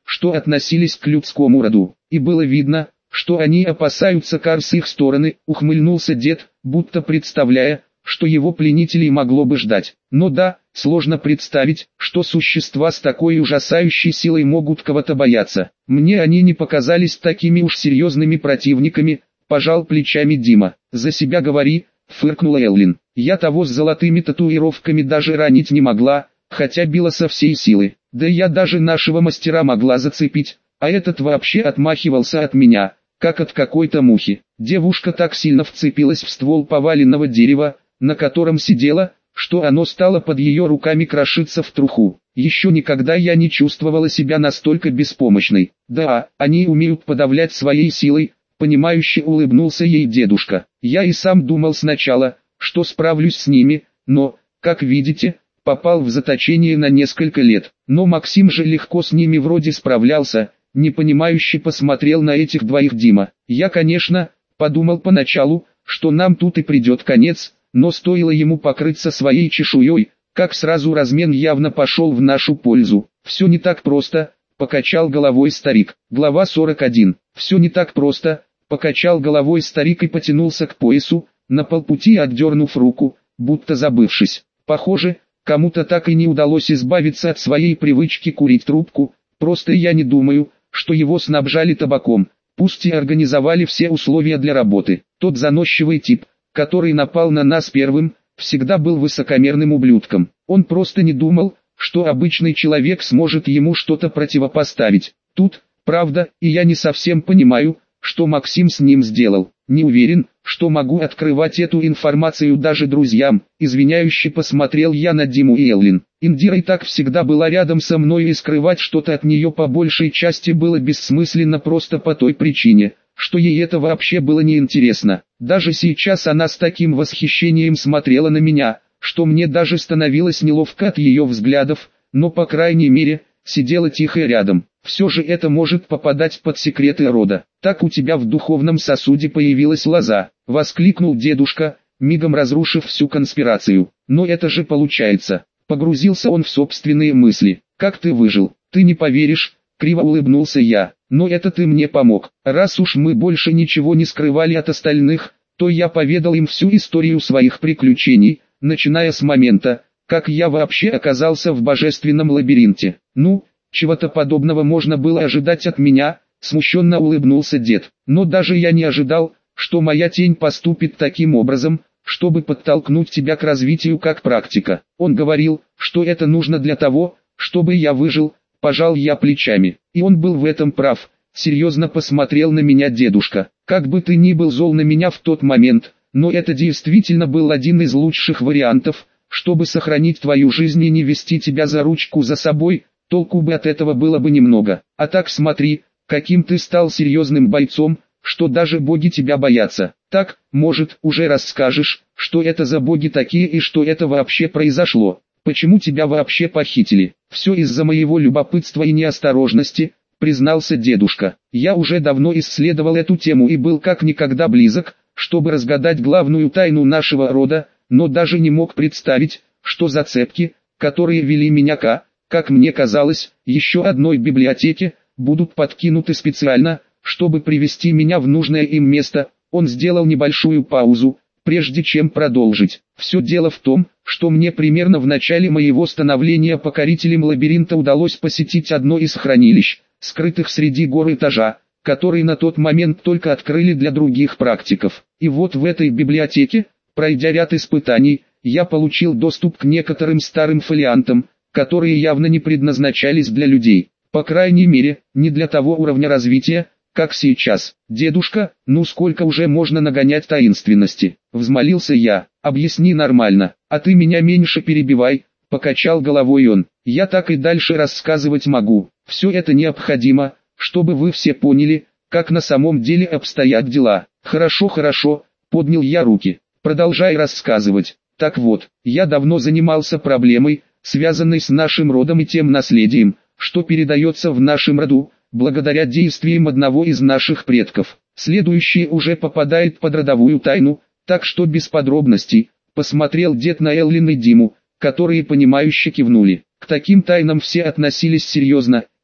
что относились к людскому роду, и было видно, что они опасаются кар с их стороны, ухмыльнулся дед, будто представляя, что его пленителей могло бы ждать. Но да, сложно представить, что существа с такой ужасающей силой могут кого-то бояться. Мне они не показались такими уж серьезными противниками, пожал плечами Дима. За себя говори, фыркнула Эллин. Я того с золотыми татуировками даже ранить не могла, хотя била со всей силы. Да я даже нашего мастера могла зацепить, а этот вообще отмахивался от меня, как от какой-то мухи. Девушка так сильно вцепилась в ствол поваленного дерева, на котором сидела, что оно стало под ее руками крошиться в труху. Еще никогда я не чувствовала себя настолько беспомощной. Да, они умеют подавлять своей силой, понимающе улыбнулся ей дедушка. Я и сам думал сначала, что справлюсь с ними, но, как видите, попал в заточение на несколько лет. Но Максим же легко с ними вроде справлялся, непонимающе посмотрел на этих двоих Дима. Я, конечно, подумал поначалу, что нам тут и придет конец, но стоило ему покрыться своей чешуей, как сразу размен явно пошел в нашу пользу. Все не так просто, покачал головой старик. Глава сорок один. Все не так просто, покачал головой старик и потянулся к поясу, на полпути отдернув руку, будто забывшись. Похоже, кому-то так и не удалось избавиться от своей привычки курить трубку, просто я не думаю, что его снабжали табаком, пусть и организовали все условия для работы. Тот заносчивый тип, который напал на нас первым, всегда был высокомерным ублюдком. Он просто не думал, что обычный человек сможет ему что-то противопоставить. Тут, правда, и я не совсем понимаю, что Максим с ним сделал. Не уверен, что могу открывать эту информацию даже друзьям. Извиняюще посмотрел я на Диму и Эллин. Индира и так всегда была рядом со мной, и скрывать что-то от нее по большей части было бессмысленно просто по той причине, что ей это вообще было неинтересно. Даже сейчас она с таким восхищением смотрела на меня, что мне даже становилось неловко от ее взглядов, но по крайней мере, сидела тихо рядом. Все же это может попадать под секреты рода. Так у тебя в духовном сосуде появилась лоза, воскликнул дедушка, мигом разрушив всю конспирацию. Но это же получается. Погрузился он в собственные мысли. Как ты выжил? Ты не поверишь, криво улыбнулся я. Но это ты мне помог. Раз уж мы больше ничего не скрывали от остальных, то я поведал им всю историю своих приключений, начиная с момента, как я вообще оказался в божественном лабиринте. Ну, чего-то подобного можно было ожидать от меня, смущенно улыбнулся дед. Но даже я не ожидал, что моя тень поступит таким образом, чтобы подтолкнуть тебя к развитию как практика. Он говорил, что это нужно для того, чтобы я выжил, пожал я плечами. И он был в этом прав. Серьезно посмотрел на меня дедушка. Как бы ты ни был зол на меня в тот момент, но это действительно был один из лучших вариантов, чтобы сохранить твою жизнь и не вести тебя за ручку за собой. Толку бы от этого было бы немного. А так смотри, каким ты стал серьезным бойцом, что даже боги тебя боятся. Так, может, уже расскажешь, что это за боги такие и что это вообще произошло? Почему тебя вообще похитили? Все из-за моего любопытства и неосторожности, признался дедушка. Я уже давно исследовал эту тему и был как никогда близок, чтобы разгадать главную тайну нашего рода, но даже не мог представить, что зацепки, которые вели меня к, как мне казалось, еще одной библиотеке, будут подкинуты специально, чтобы привести меня в нужное им место. Он сделал небольшую паузу, прежде чем продолжить. Все дело в том, что мне примерно в начале моего становления покорителем лабиринта удалось посетить одно из хранилищ, скрытых среди гор этажа, который на тот момент только открыли для других практиков. И вот в этой библиотеке, пройдя ряд испытаний, я получил доступ к некоторым старым фолиантам, которые явно не предназначались для людей. По крайней мере, не для того уровня развития, как сейчас. Дедушка, ну сколько уже можно нагонять таинственности? Взмолился я. Объясни нормально, а ты меня меньше перебивай, покачал головой он. Я так и дальше рассказывать могу. Все это необходимо, чтобы вы все поняли, как на самом деле обстоят дела. Хорошо, хорошо, поднял я руки. Продолжай рассказывать. Так вот, я давно занимался проблемой, связанной с нашим родом и тем наследием, что передается в нашем роду, благодаря действиям одного из наших предков. Следующее уже попадает под родовую тайну, так что без подробностей, посмотрел дед на Эллин и Диму, которые понимающе кивнули. К таким тайнам все относились серьезно,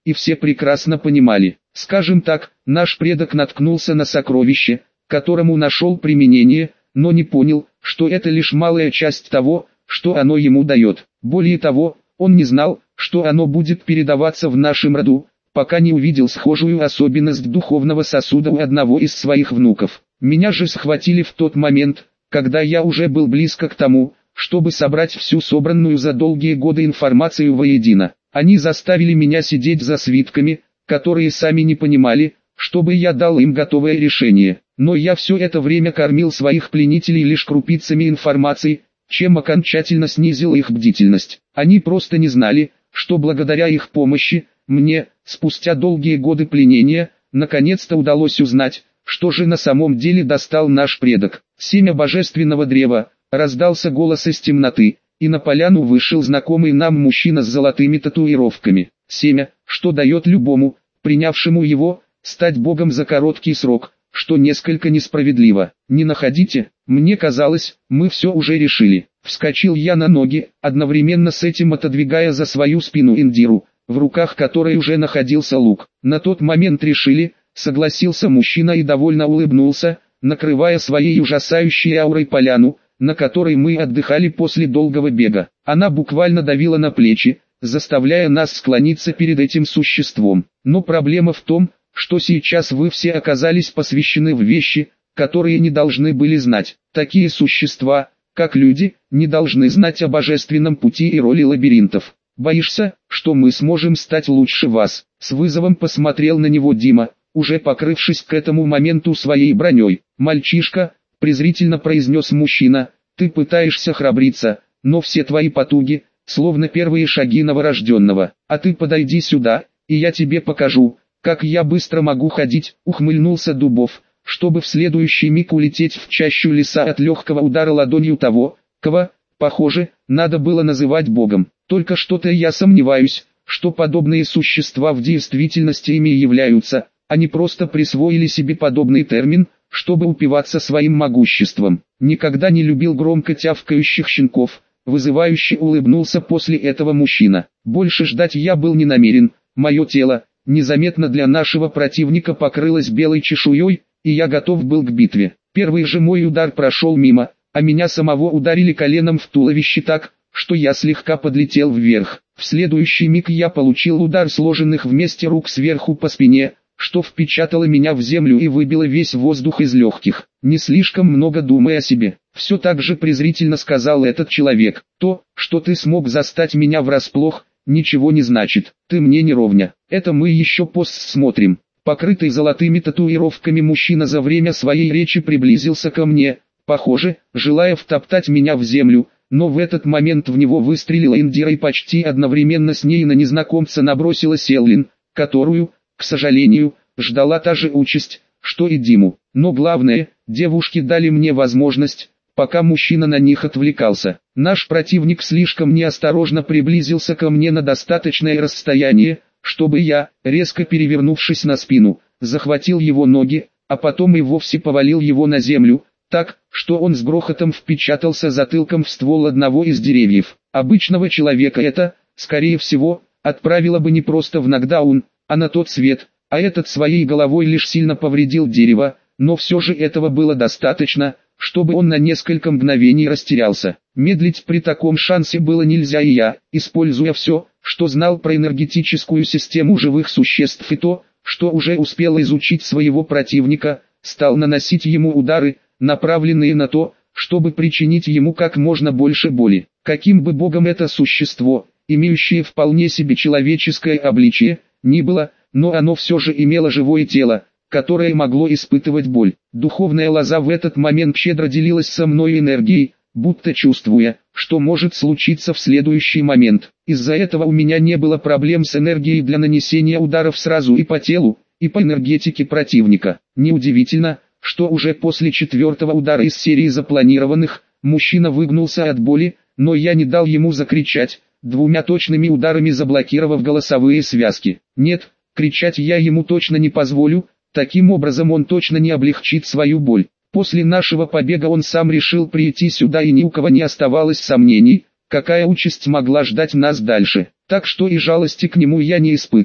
и все прекрасно понимали. Скажем так, наш предок наткнулся на сокровище, которому нашел применение, но не понял, что это лишь малая часть того, что оно ему дает. Более того, он не знал, что оно будет передаваться в нашем роду, пока не увидел схожую особенность духовного сосуда у одного из своих внуков. Меня же схватили в тот момент, когда я уже был близко к тому, чтобы собрать всю собранную за долгие годы информацию воедино. Они заставили меня сидеть за свитками, которые сами не понимали, чтобы я дал им готовое решение. Но я все это время кормил своих пленителей лишь крупицами информации, чем окончательно снизил их бдительность. Они просто не знали, что благодаря их помощи, мне, спустя долгие годы пленения, наконец-то удалось узнать, что же на самом деле достал наш предок. Семя божественного древа, раздался голос из темноты, и на поляну вышел знакомый нам мужчина с золотыми татуировками. Семя, что дает любому, принявшему его, стать богом за короткий срок, что несколько несправедливо. Не находите? Мне казалось, мы все уже решили. Вскочил я на ноги, одновременно с этим отодвигая за свою спину Индиру, в руках которой уже находился лук. На тот момент решили, согласился мужчина и довольно улыбнулся, накрывая своей ужасающей аурой поляну, на которой мы отдыхали после долгого бега. Она буквально давила на плечи, заставляя нас склониться перед этим существом. Но проблема в том, что сейчас вы все оказались посвящены в вещи, которые не должны были знать. Такие существа, как люди, не должны знать о божественном пути и роли лабиринтов. Боишься, что мы сможем стать лучше вас? С вызовом посмотрел на него Дима, уже покрывшись к этому моменту своей броней. Мальчишка, презрительно произнес мужчина, ты пытаешься храбриться, но все твои потуги, словно первые шаги новорожденного. А ты подойди сюда, и я тебе покажу, как я быстро могу ходить, ухмыльнулся Дубов, чтобы в следующий миг улететь в чащу леса от легкого удара ладонью того, кого, похоже, надо было называть богом. Только что-то я сомневаюсь, что подобные существа в действительности ими являются, они просто присвоили себе подобный термин, чтобы упиваться своим могуществом. Никогда не любил громко тявкающих щенков, вызывающе улыбнулся после этого мужчина. Больше ждать я был не намерен, мое тело, незаметно для нашего противника покрылось белой чешуей, и я готов был к битве. Первый же мой удар прошел мимо, а меня самого ударили коленом в туловище так, что я слегка подлетел вверх. В следующий миг я получил удар сложенных вместе рук сверху по спине, что впечатало меня в землю и выбило весь воздух из легких. Не слишком много думая о себе, все так же презрительно сказал этот человек. То, что ты смог застать меня врасплох, ничего не значит. Ты мне не ровня. Это мы еще посмотрим. Покрытый золотыми татуировками мужчина за время своей речи приблизился ко мне, похоже, желая втоптать меня в землю, но в этот момент в него выстрелила Индира и почти одновременно с ней на незнакомца набросилась Эллин, которую, к сожалению, ждала та же участь, что и Диму. Но главное, девушки дали мне возможность, пока мужчина на них отвлекался. Наш противник слишком неосторожно приблизился ко мне на достаточное расстояние, чтобы я, резко перевернувшись на спину, захватил его ноги, а потом и вовсе повалил его на землю, так, что он с грохотом впечатался затылком в ствол одного из деревьев. Обычного человека это, скорее всего, отправило бы не просто в нокдаун, а на тот свет, а этот своей головой лишь сильно повредил дерево, но все же этого было достаточно, чтобы он на несколько мгновений растерялся. Медлить при таком шансе было нельзя, и я, используя все, что знал про энергетическую систему живых существ и то, что уже успел изучить своего противника, стал наносить ему удары, направленные на то, чтобы причинить ему как можно больше боли. Каким бы богом это существо, имеющее вполне себе человеческое обличие, ни было, но оно все же имело живое тело, которое могло испытывать боль. Духовная лоза в этот момент щедро делилась со мной энергией, будто чувствуя, что может случиться в следующий момент. Из-за этого у меня не было проблем с энергией для нанесения ударов сразу и по телу, и по энергетике противника. Неудивительно, что уже после четвертого удара из серии запланированных, мужчина выгнулся от боли, но я не дал ему закричать, двумя точными ударами заблокировав голосовые связки. Нет, кричать я ему точно не позволю, таким образом он точно не облегчит свою боль. После нашего побега он сам решил прийти сюда, и ни у кого не оставалось сомнений, какая участь могла ждать нас дальше. Так что и жалости к нему я не испытывал.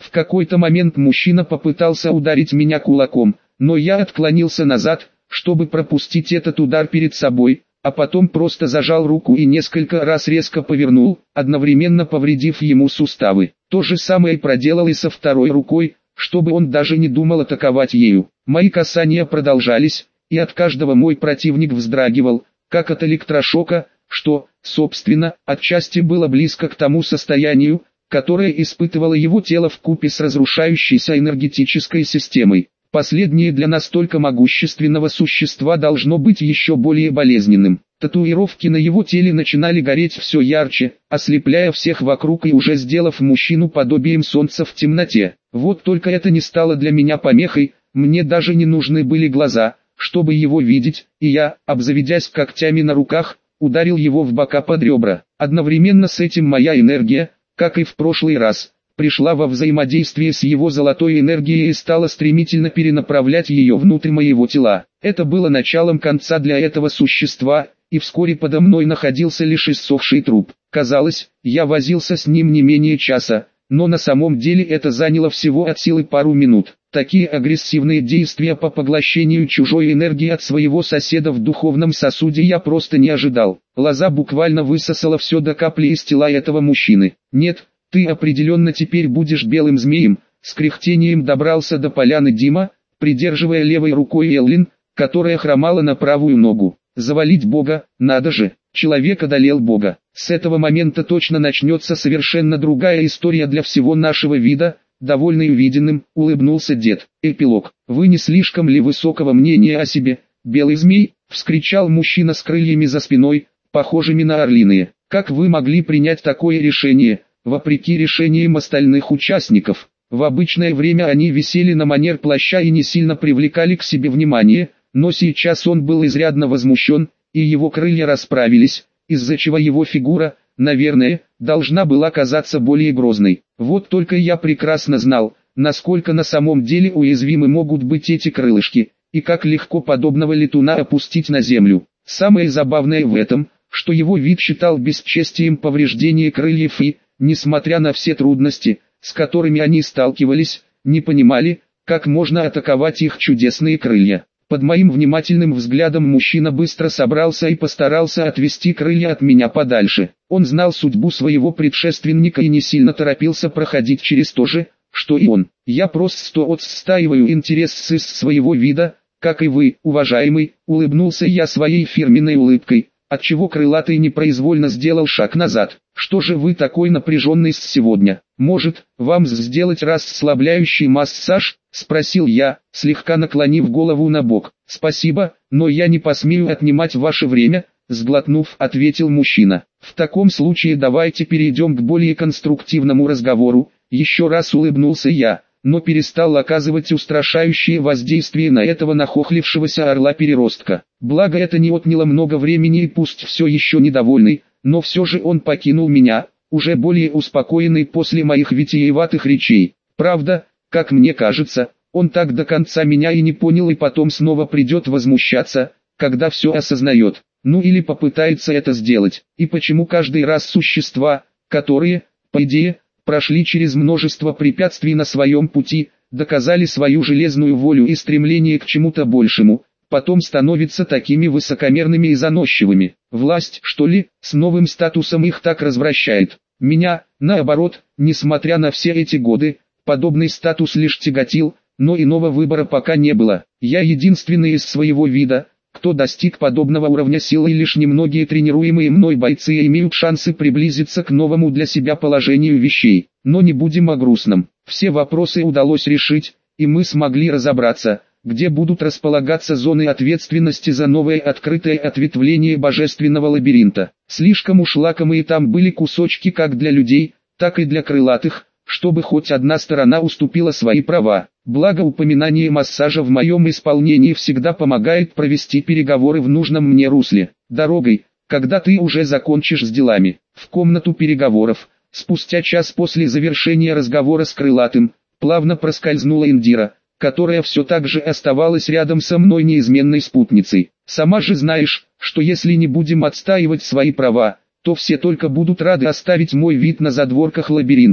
В какой-то момент мужчина попытался ударить меня кулаком, но я отклонился назад, чтобы пропустить этот удар перед собой, а потом просто зажал руку и несколько раз резко повернул, одновременно повредив ему суставы. То же самое проделал и со второй рукой, чтобы он даже не думал атаковать ею. Мои касания продолжались, и от каждого мой противник вздрагивал, как от электрошока, что, собственно, отчасти было близко к тому состоянию, которое испытывало его тело вкупе с разрушающейся энергетической системой. Последнее для настолько могущественного существа должно быть еще более болезненным. Татуировки на его теле начинали гореть все ярче, ослепляя всех вокруг и уже сделав мужчину подобием солнца в темноте. Вот только это не стало для меня помехой, мне даже не нужны были глаза, чтобы его видеть, и я, обзаведясь когтями на руках, ударил его в бока под ребра. Одновременно с этим моя энергия, как и в прошлый раз, пришла во взаимодействие с его золотой энергией и стала стремительно перенаправлять ее внутрь моего тела. Это было началом конца для этого существа, и вскоре подо мной находился лишь иссохший труп. Казалось, я возился с ним не менее часа, но на самом деле это заняло всего от силы пару минут. Такие агрессивные действия по поглощению чужой энергии от своего соседа в духовном сосуде я просто не ожидал. Лоза буквально высосала все до капли из тела этого мужчины. Нет, ты определенно теперь будешь белым змеем. С кряхтением добрался до поляны Дима, придерживая левой рукой Эллин, которая хромала на правую ногу. Завалить Бога, надо же, человек одолел Бога. С этого момента точно начнется совершенно другая история для всего нашего вида. Довольный увиденным, улыбнулся дед. Эпилог. Вы не слишком ли высокого мнения о себе, белый змей? Вскричал мужчина с крыльями за спиной, похожими на орлиные. Как вы могли принять такое решение, вопреки решениям остальных участников? В обычное время они висели на манер плаща и не сильно привлекали к себе внимание, но сейчас он был изрядно возмущен, и его крылья расправились, из-за чего его фигура, наверное, должна была казаться более грозной. Вот только я прекрасно знал, насколько на самом деле уязвимы могут быть эти крылышки, и как легко подобного летуна опустить на землю. Самое забавное в этом, что его вид считал бесчестием повреждение крыльев и, несмотря на все трудности, с которыми они сталкивались, не понимали, как можно атаковать их чудесные крылья. Под моим внимательным взглядом мужчина быстро собрался и постарался отвести крылья от меня подальше. Он знал судьбу своего предшественника и не сильно торопился проходить через то же, что и он. Я просто отстаиваю интерес своего вида, как и вы, уважаемый, улыбнулся я своей фирменной улыбкой, отчего крылатый непроизвольно сделал шаг назад. Что же вы такой напряженный сегодня? Может, вам сделать расслабляющий массаж? Спросил я, слегка наклонив голову на бок. Спасибо, но я не посмею отнимать ваше время, сглотнув, ответил мужчина. В таком случае давайте перейдем к более конструктивному разговору. Еще раз улыбнулся я, но перестал оказывать устрашающее воздействие на этого нахохлившегося орла-переростка. Благо это не отняло много времени и пусть все еще недовольный, но все же он покинул меня, уже более успокоенный после моих витиеватых речей. Правда, как мне кажется, он так до конца меня и не понял и потом снова придет возмущаться, когда все осознает. Ну или попытается это сделать. И почему каждый раз существа, которые, по идее, прошли через множество препятствий на своем пути, доказали свою железную волю и стремление к чему-то большему, потом становятся такими высокомерными и заносчивыми. Власть, что ли, с новым статусом их так развращает. Меня, наоборот, несмотря на все эти годы, подобный статус лишь тяготил, но иного выбора пока не было. Я единственный из своего вида, кто достиг подобного уровня силы, и лишь немногие тренируемые мной бойцы имеют шансы приблизиться к новому для себя положению вещей. Но не будем о грустном. Все вопросы удалось решить, и мы смогли разобраться, где будут располагаться зоны ответственности за новое открытое ответвление божественного лабиринта. Слишком уж лакомые там были кусочки как для людей, так и для крылатых, чтобы хоть одна сторона уступила свои права. Благо упоминание массажа в моем исполнении всегда помогает провести переговоры в нужном мне русле. Дорогой, когда ты уже закончишь с делами. В комнату переговоров, спустя час после завершения разговора с крылатым, плавно проскользнула Индира, которая все так же оставалась рядом со мной неизменной спутницей. Сама же знаешь, что если не будем отстаивать свои права, то все только будут рады оставить мой вид на задворках лабиринта,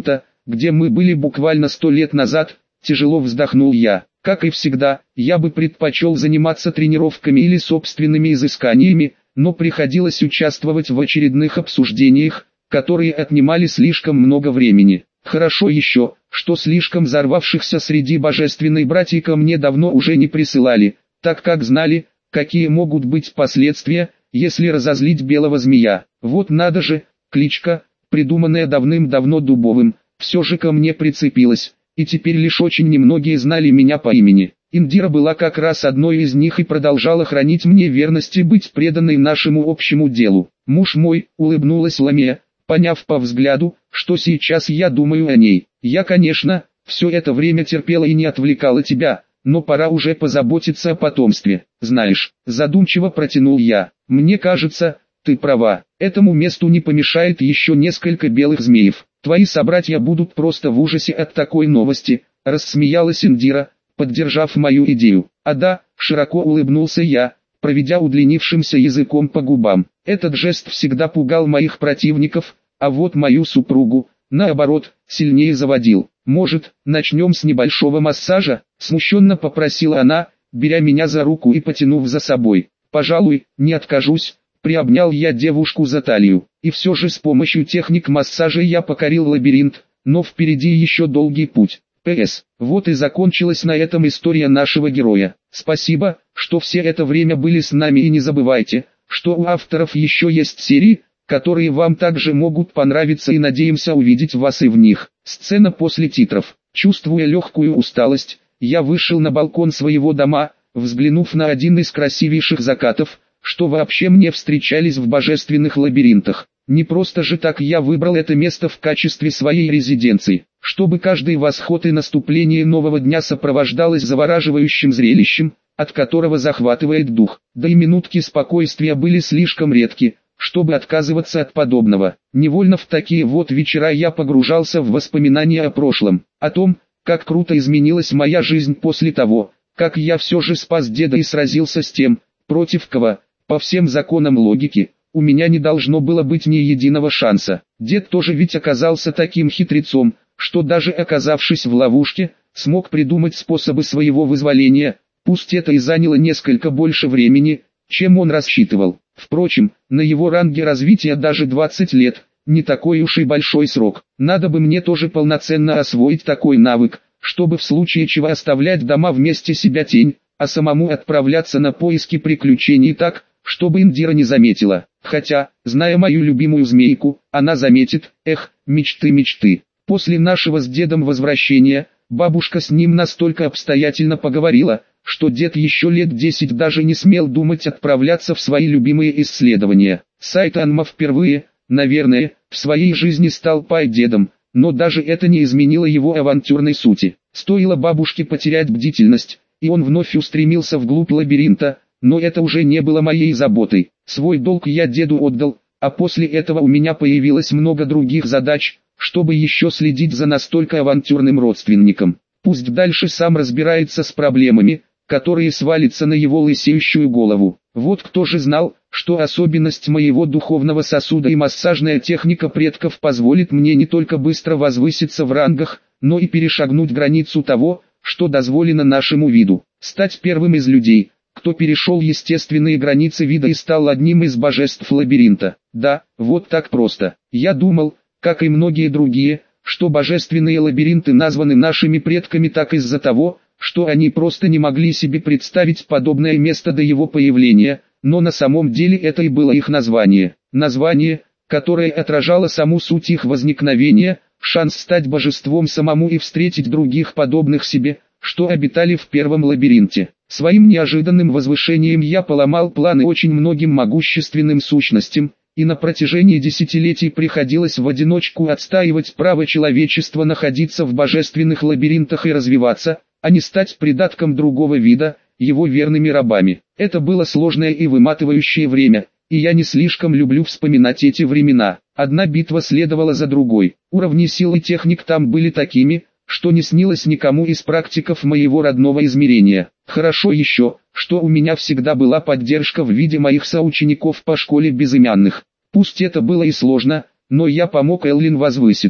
где мы были буквально сто лет назад, тяжело вздохнул я. Как и всегда, я бы предпочел заниматься тренировками или собственными изысканиями, но приходилось участвовать в очередных обсуждениях, которые отнимали слишком много времени. Хорошо еще, что слишком взорвавшихся среди божественной братьев ко мне давно уже не присылали, так как знали, какие могут быть последствия, если разозлить белого змея. Вот надо же, кличка, придуманная давным-давно Дубовым, все же ко мне прицепилась, и теперь лишь очень немногие знали меня по имени. Индира была как раз одной из них и продолжала хранить мне верность и быть преданной нашему общему делу. Муж мой, улыбнулась Ламия, поняв по взгляду, что сейчас я думаю о ней. Я, конечно, все это время терпела и не отвлекала тебя, но пора уже позаботиться о потомстве. Знаешь, задумчиво протянул я, мне кажется, ты права, этому месту не помешает еще несколько белых змеев. Твои собратья будут просто в ужасе от такой новости, рассмеялась Индира, поддержав мою идею. А да, широко улыбнулся я, проведя удлинившимся языком по губам. Этот жест всегда пугал моих противников, а вот мою супругу, наоборот, сильнее заводил. Может, начнем с небольшого массажа? Смущенно попросила она, беря меня за руку и потянув за собой. Пожалуй, не откажусь. Приобнял я девушку за талию, и все же с помощью техник массажа я покорил лабиринт, но впереди еще долгий путь. П С. Вот и закончилась на этом история нашего героя. Спасибо, что все это время были с нами, и не забывайте, что у авторов еще есть серии, которые вам также могут понравиться, и надеемся увидеть вас и в них. Сцена после титров. Чувствуя легкую усталость, я вышел на балкон своего дома, взглянув на один из красивейших закатов, что вообще мне встречались в божественных лабиринтах. Не просто же так я выбрал это место в качестве своей резиденции, чтобы каждый восход и наступление нового дня сопровождалось завораживающим зрелищем, от которого захватывает дух. Да и минутки спокойствия были слишком редки, чтобы отказываться от подобного. Невольно в такие вот вечера я погружался в воспоминания о прошлом, о том, как круто изменилась моя жизнь после того, как я все же спас деда и сразился с тем, против кого, по всем законам логики, у меня не должно было быть ни единого шанса. Дед тоже ведь оказался таким хитрецом, что даже оказавшись в ловушке, смог придумать способы своего вызволения, пусть это и заняло несколько больше времени, чем он рассчитывал. Впрочем, на его ранге развития даже двадцать лет, не такой уж и большой срок. Надо бы мне тоже полноценно освоить такой навык, чтобы в случае чего оставлять дома вместе себя тень, а самому отправляться на поиски приключений так, чтобы Индира не заметила. Хотя, зная мою любимую змейку, она заметит. Эх, мечты мечты. После нашего с дедом возвращения, бабушка с ним настолько обстоятельно поговорила, что дед еще лет десять даже не смел думать отправляться в свои любимые исследования. Сайтанма впервые, наверное, в своей жизни стал пай-дедом, но даже это не изменило его авантюрной сути. Стоило бабушке потерять бдительность, и он вновь устремился вглубь лабиринта, но это уже не было моей заботой. Свой долг я деду отдал, а после этого у меня появилось много других задач, чтобы еще следить за настолько авантюрным родственником. Пусть дальше сам разбирается с проблемами, которые свалятся на его лысеющую голову. Вот кто же знал, что особенность моего духовного сосуда и массажная техника предков позволит мне не только быстро возвыситься в рангах, но и перешагнуть границу того, что дозволено нашему виду, стать первым из людей, кто перешел естественные границы вида и стал одним из божеств лабиринта. Да, вот так просто. Я думал, как и многие другие, что божественные лабиринты названы нашими предками так из-за того, что они просто не могли себе представить подобное место до его появления, но на самом деле это и было их название. Название, которое отражало саму суть их возникновения, шанс стать божеством самому и встретить других подобных себе, что обитали в первом лабиринте. Своим неожиданным возвышением я поломал планы очень многим могущественным сущностям, и на протяжении десятилетий приходилось в одиночку отстаивать право человечества находиться в божественных лабиринтах и развиваться, а не стать придатком другого вида, его верными рабами. Это было сложное и выматывающее время, и я не слишком люблю вспоминать эти времена. Одна битва следовала за другой. Уровни сил и техник там были такими, что не снилось никому из практиков моего родного измерения. Хорошо еще, что у меня всегда была поддержка в виде моих соучеников по школе безымянных. Пусть это было и сложно, но я помог Эллин возвыситься.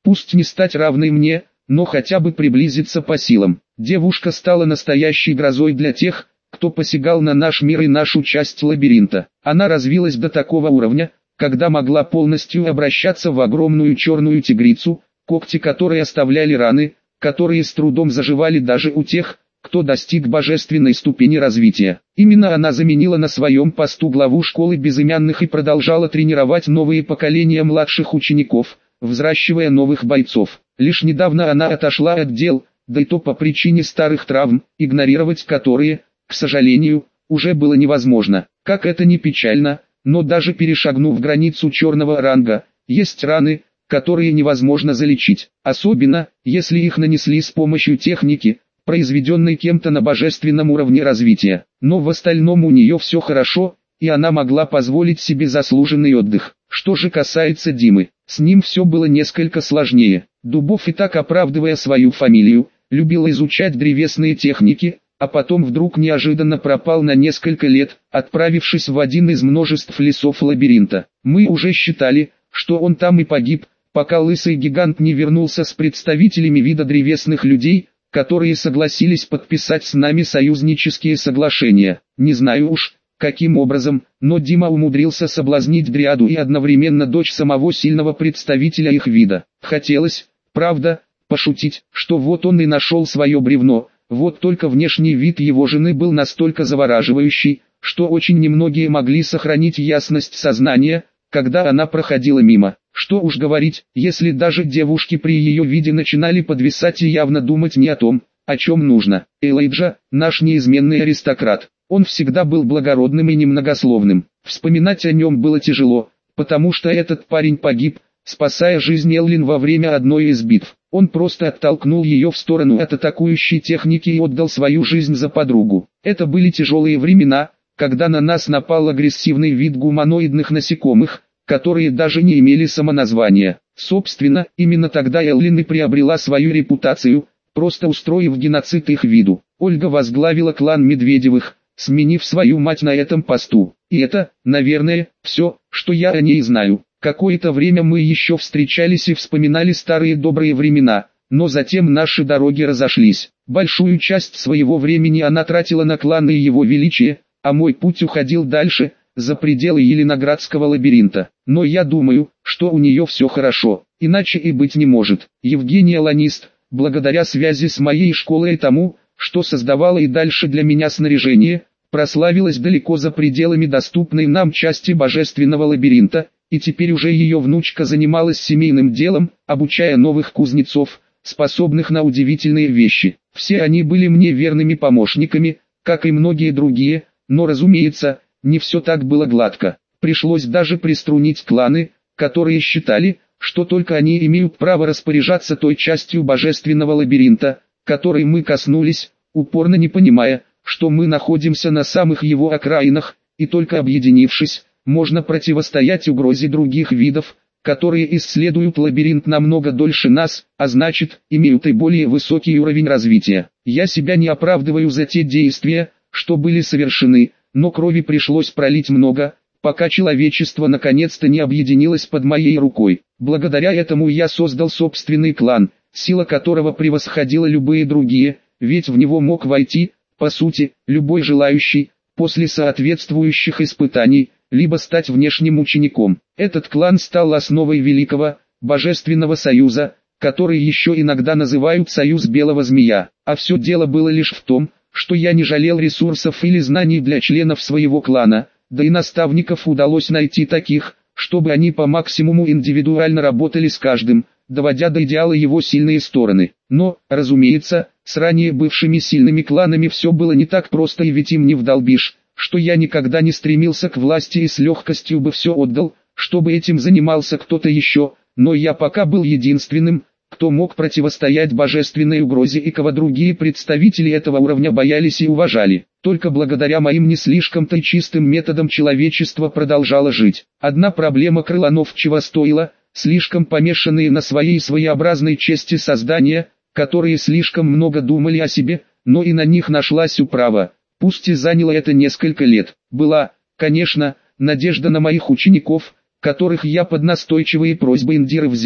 Пусть не стать равной мне, но хотя бы приблизиться по силам. Девушка стала настоящей грозой для тех, кто посягал на наш мир и нашу часть лабиринта. Она развилась до такого уровня, когда могла полностью обращаться в огромную черную тигрицу, когти которой оставляли раны, которые с трудом заживали даже у тех, кто достиг божественной ступени развития. Именно она заменила на своем посту главу школы безымянных и продолжала тренировать новые поколения младших учеников, взращивая новых бойцов. Лишь недавно она отошла от дел, да и то по причине старых травм, игнорировать которые, к сожалению, уже было невозможно. Как это ни печально, но даже перешагнув границу черного ранга, есть раны, которые невозможно залечить. Особенно, если их нанесли с помощью техники, произведенной кем-то на божественном уровне развития. Но в остальном у нее все хорошо, и она могла позволить себе заслуженный отдых. Что же касается Димы, с ним все было несколько сложнее. Дубов, и так оправдывая свою фамилию, любил изучать древесные техники, а потом вдруг неожиданно пропал на несколько лет, отправившись в один из множеств лесов лабиринта. Мы уже считали, что он там и погиб, пока лысый гигант не вернулся с представителями вида древесных людей, которые согласились подписать с нами союзнические соглашения. Не знаю уж, каким образом, но Дима умудрился соблазнить Дриаду и одновременно дочь самого сильного представителя их вида. Хотелось, правда, пошутить, что вот он и нашел свое бревно, вот только внешний вид его жены был настолько завораживающий, что очень немногие могли сохранить ясность сознания, когда она проходила мимо. Что уж говорить, если даже девушки при ее виде начинали подвисать и явно думать не о том, о чем нужно. Элайджа, наш неизменный аристократ, он всегда был благородным и немногословным. Вспоминать о нем было тяжело, потому что этот парень погиб, спасая жизнь Эллин во время одной из битв. Он просто оттолкнул ее в сторону от атакующей техники и отдал свою жизнь за подругу. Это были тяжелые времена, когда на нас напал агрессивный вид гуманоидных насекомых, которые даже не имели самоназвания. Собственно, именно тогда Эллин и приобрела свою репутацию, просто устроив геноцид их виду. Ольга возглавила клан Медведевых, сменив свою мать на этом посту. И это, наверное, все, что я о ней знаю. Какое-то время мы еще встречались и вспоминали старые добрые времена, но затем наши дороги разошлись. Большую часть своего времени она тратила на клан и его величие, а мой путь уходил дальше, за пределы Еленоградского лабиринта. Но я думаю, что у нее все хорошо, иначе и быть не может. Евгения Ланист, благодаря связи с моей школой и тому, что создавала и дальше для меня снаряжение, прославилась далеко за пределами доступной нам части божественного лабиринта, и теперь уже ее внучка занималась семейным делом, обучая новых кузнецов, способных на удивительные вещи. Все они были мне верными помощниками, как и многие другие, но, разумеется, не все так было гладко. Пришлось даже приструнить кланы, которые считали, что только они имеют право распоряжаться той частью божественного лабиринта, которой мы коснулись, упорно не понимая, что мы находимся на самых его окраинах, и только объединившись, можно противостоять угрозе других видов, которые исследуют лабиринт намного дольше нас, а значит, имеют и более высокий уровень развития. Я себя не оправдываю за те действия, что были совершены, но крови пришлось пролить много, пока человечество наконец-то не объединилось под моей рукой. Благодаря этому я создал собственный клан, сила которого превосходила любые другие, ведь в него мог войти, по сути, любой желающий, после соответствующих испытаний, либо стать внешним учеником. Этот клан стал основой Великого, Божественного Союза, который еще иногда называют Союз Белого Змея. А все дело было лишь в том, что я не жалел ресурсов или знаний для членов своего клана, да и наставников удалось найти таких, чтобы они по максимуму индивидуально работали с каждым, доводя до идеала его сильные стороны. Но, разумеется, с ранее бывшими сильными кланами все было не так просто, и ведь им не вдолбишь, что я никогда не стремился к власти и с легкостью бы все отдал, чтобы этим занимался кто-то еще, но я пока был единственным, кто мог противостоять божественной угрозе и кого другие представители этого уровня боялись и уважали. Только благодаря моим не слишком-то чистым методам человечество продолжало жить. Одна проблема Крыланов чего стоила, слишком помешанные на своей своеобразной чести создания, которые слишком много думали о себе, но и на них нашлась управа. Пусть и заняло это несколько лет. Была, конечно, надежда на моих учеников, которых я под настойчивые просьбы Индиры взял,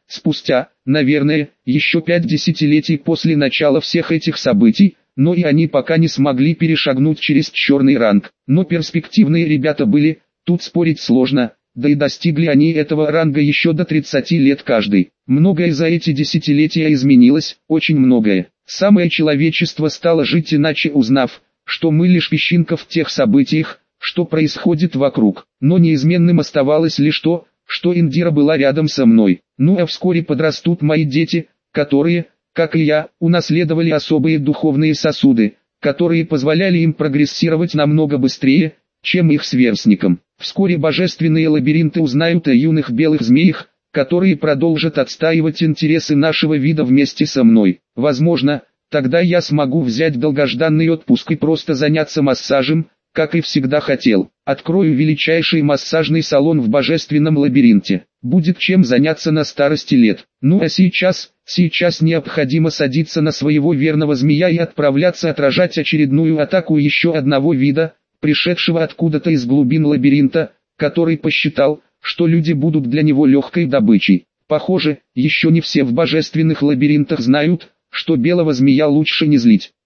Спустя, наверное, еще пять десятилетий после начала всех этих событий, но и они пока не смогли перешагнуть через черный ранг. Но перспективные ребята были, тут спорить сложно, да и достигли они этого ранга еще до тридцати лет каждый. Многое за эти десятилетия изменилось, очень многое. Самое человечество стало жить иначе, узнав, что мы лишь песчинка в тех событиях, что происходит вокруг. Но неизменным оставалось лишь то, что Индира была рядом со мной. Ну а вскоре подрастут мои дети, которые, как и я, унаследовали особые духовные сосуды, которые позволяли им прогрессировать намного быстрее, чем их сверстникам. Вскоре божественные лабиринты узнают о юных белых змеях, которые продолжат отстаивать интересы нашего вида вместе со мной. Возможно, тогда я смогу взять долгожданный отпуск и просто заняться массажем, как и всегда хотел. Открою величайший массажный салон в божественном лабиринте. Будет чем заняться на старости лет. Ну а сейчас, сейчас необходимо садиться на своего верного змея и отправляться отражать очередную атаку еще одного вида, пришедшего откуда-то из глубин лабиринта, который посчитал, что люди будут для него легкой добычей. Похоже, еще не все в божественных лабиринтах знают, что белого змея лучше не злить.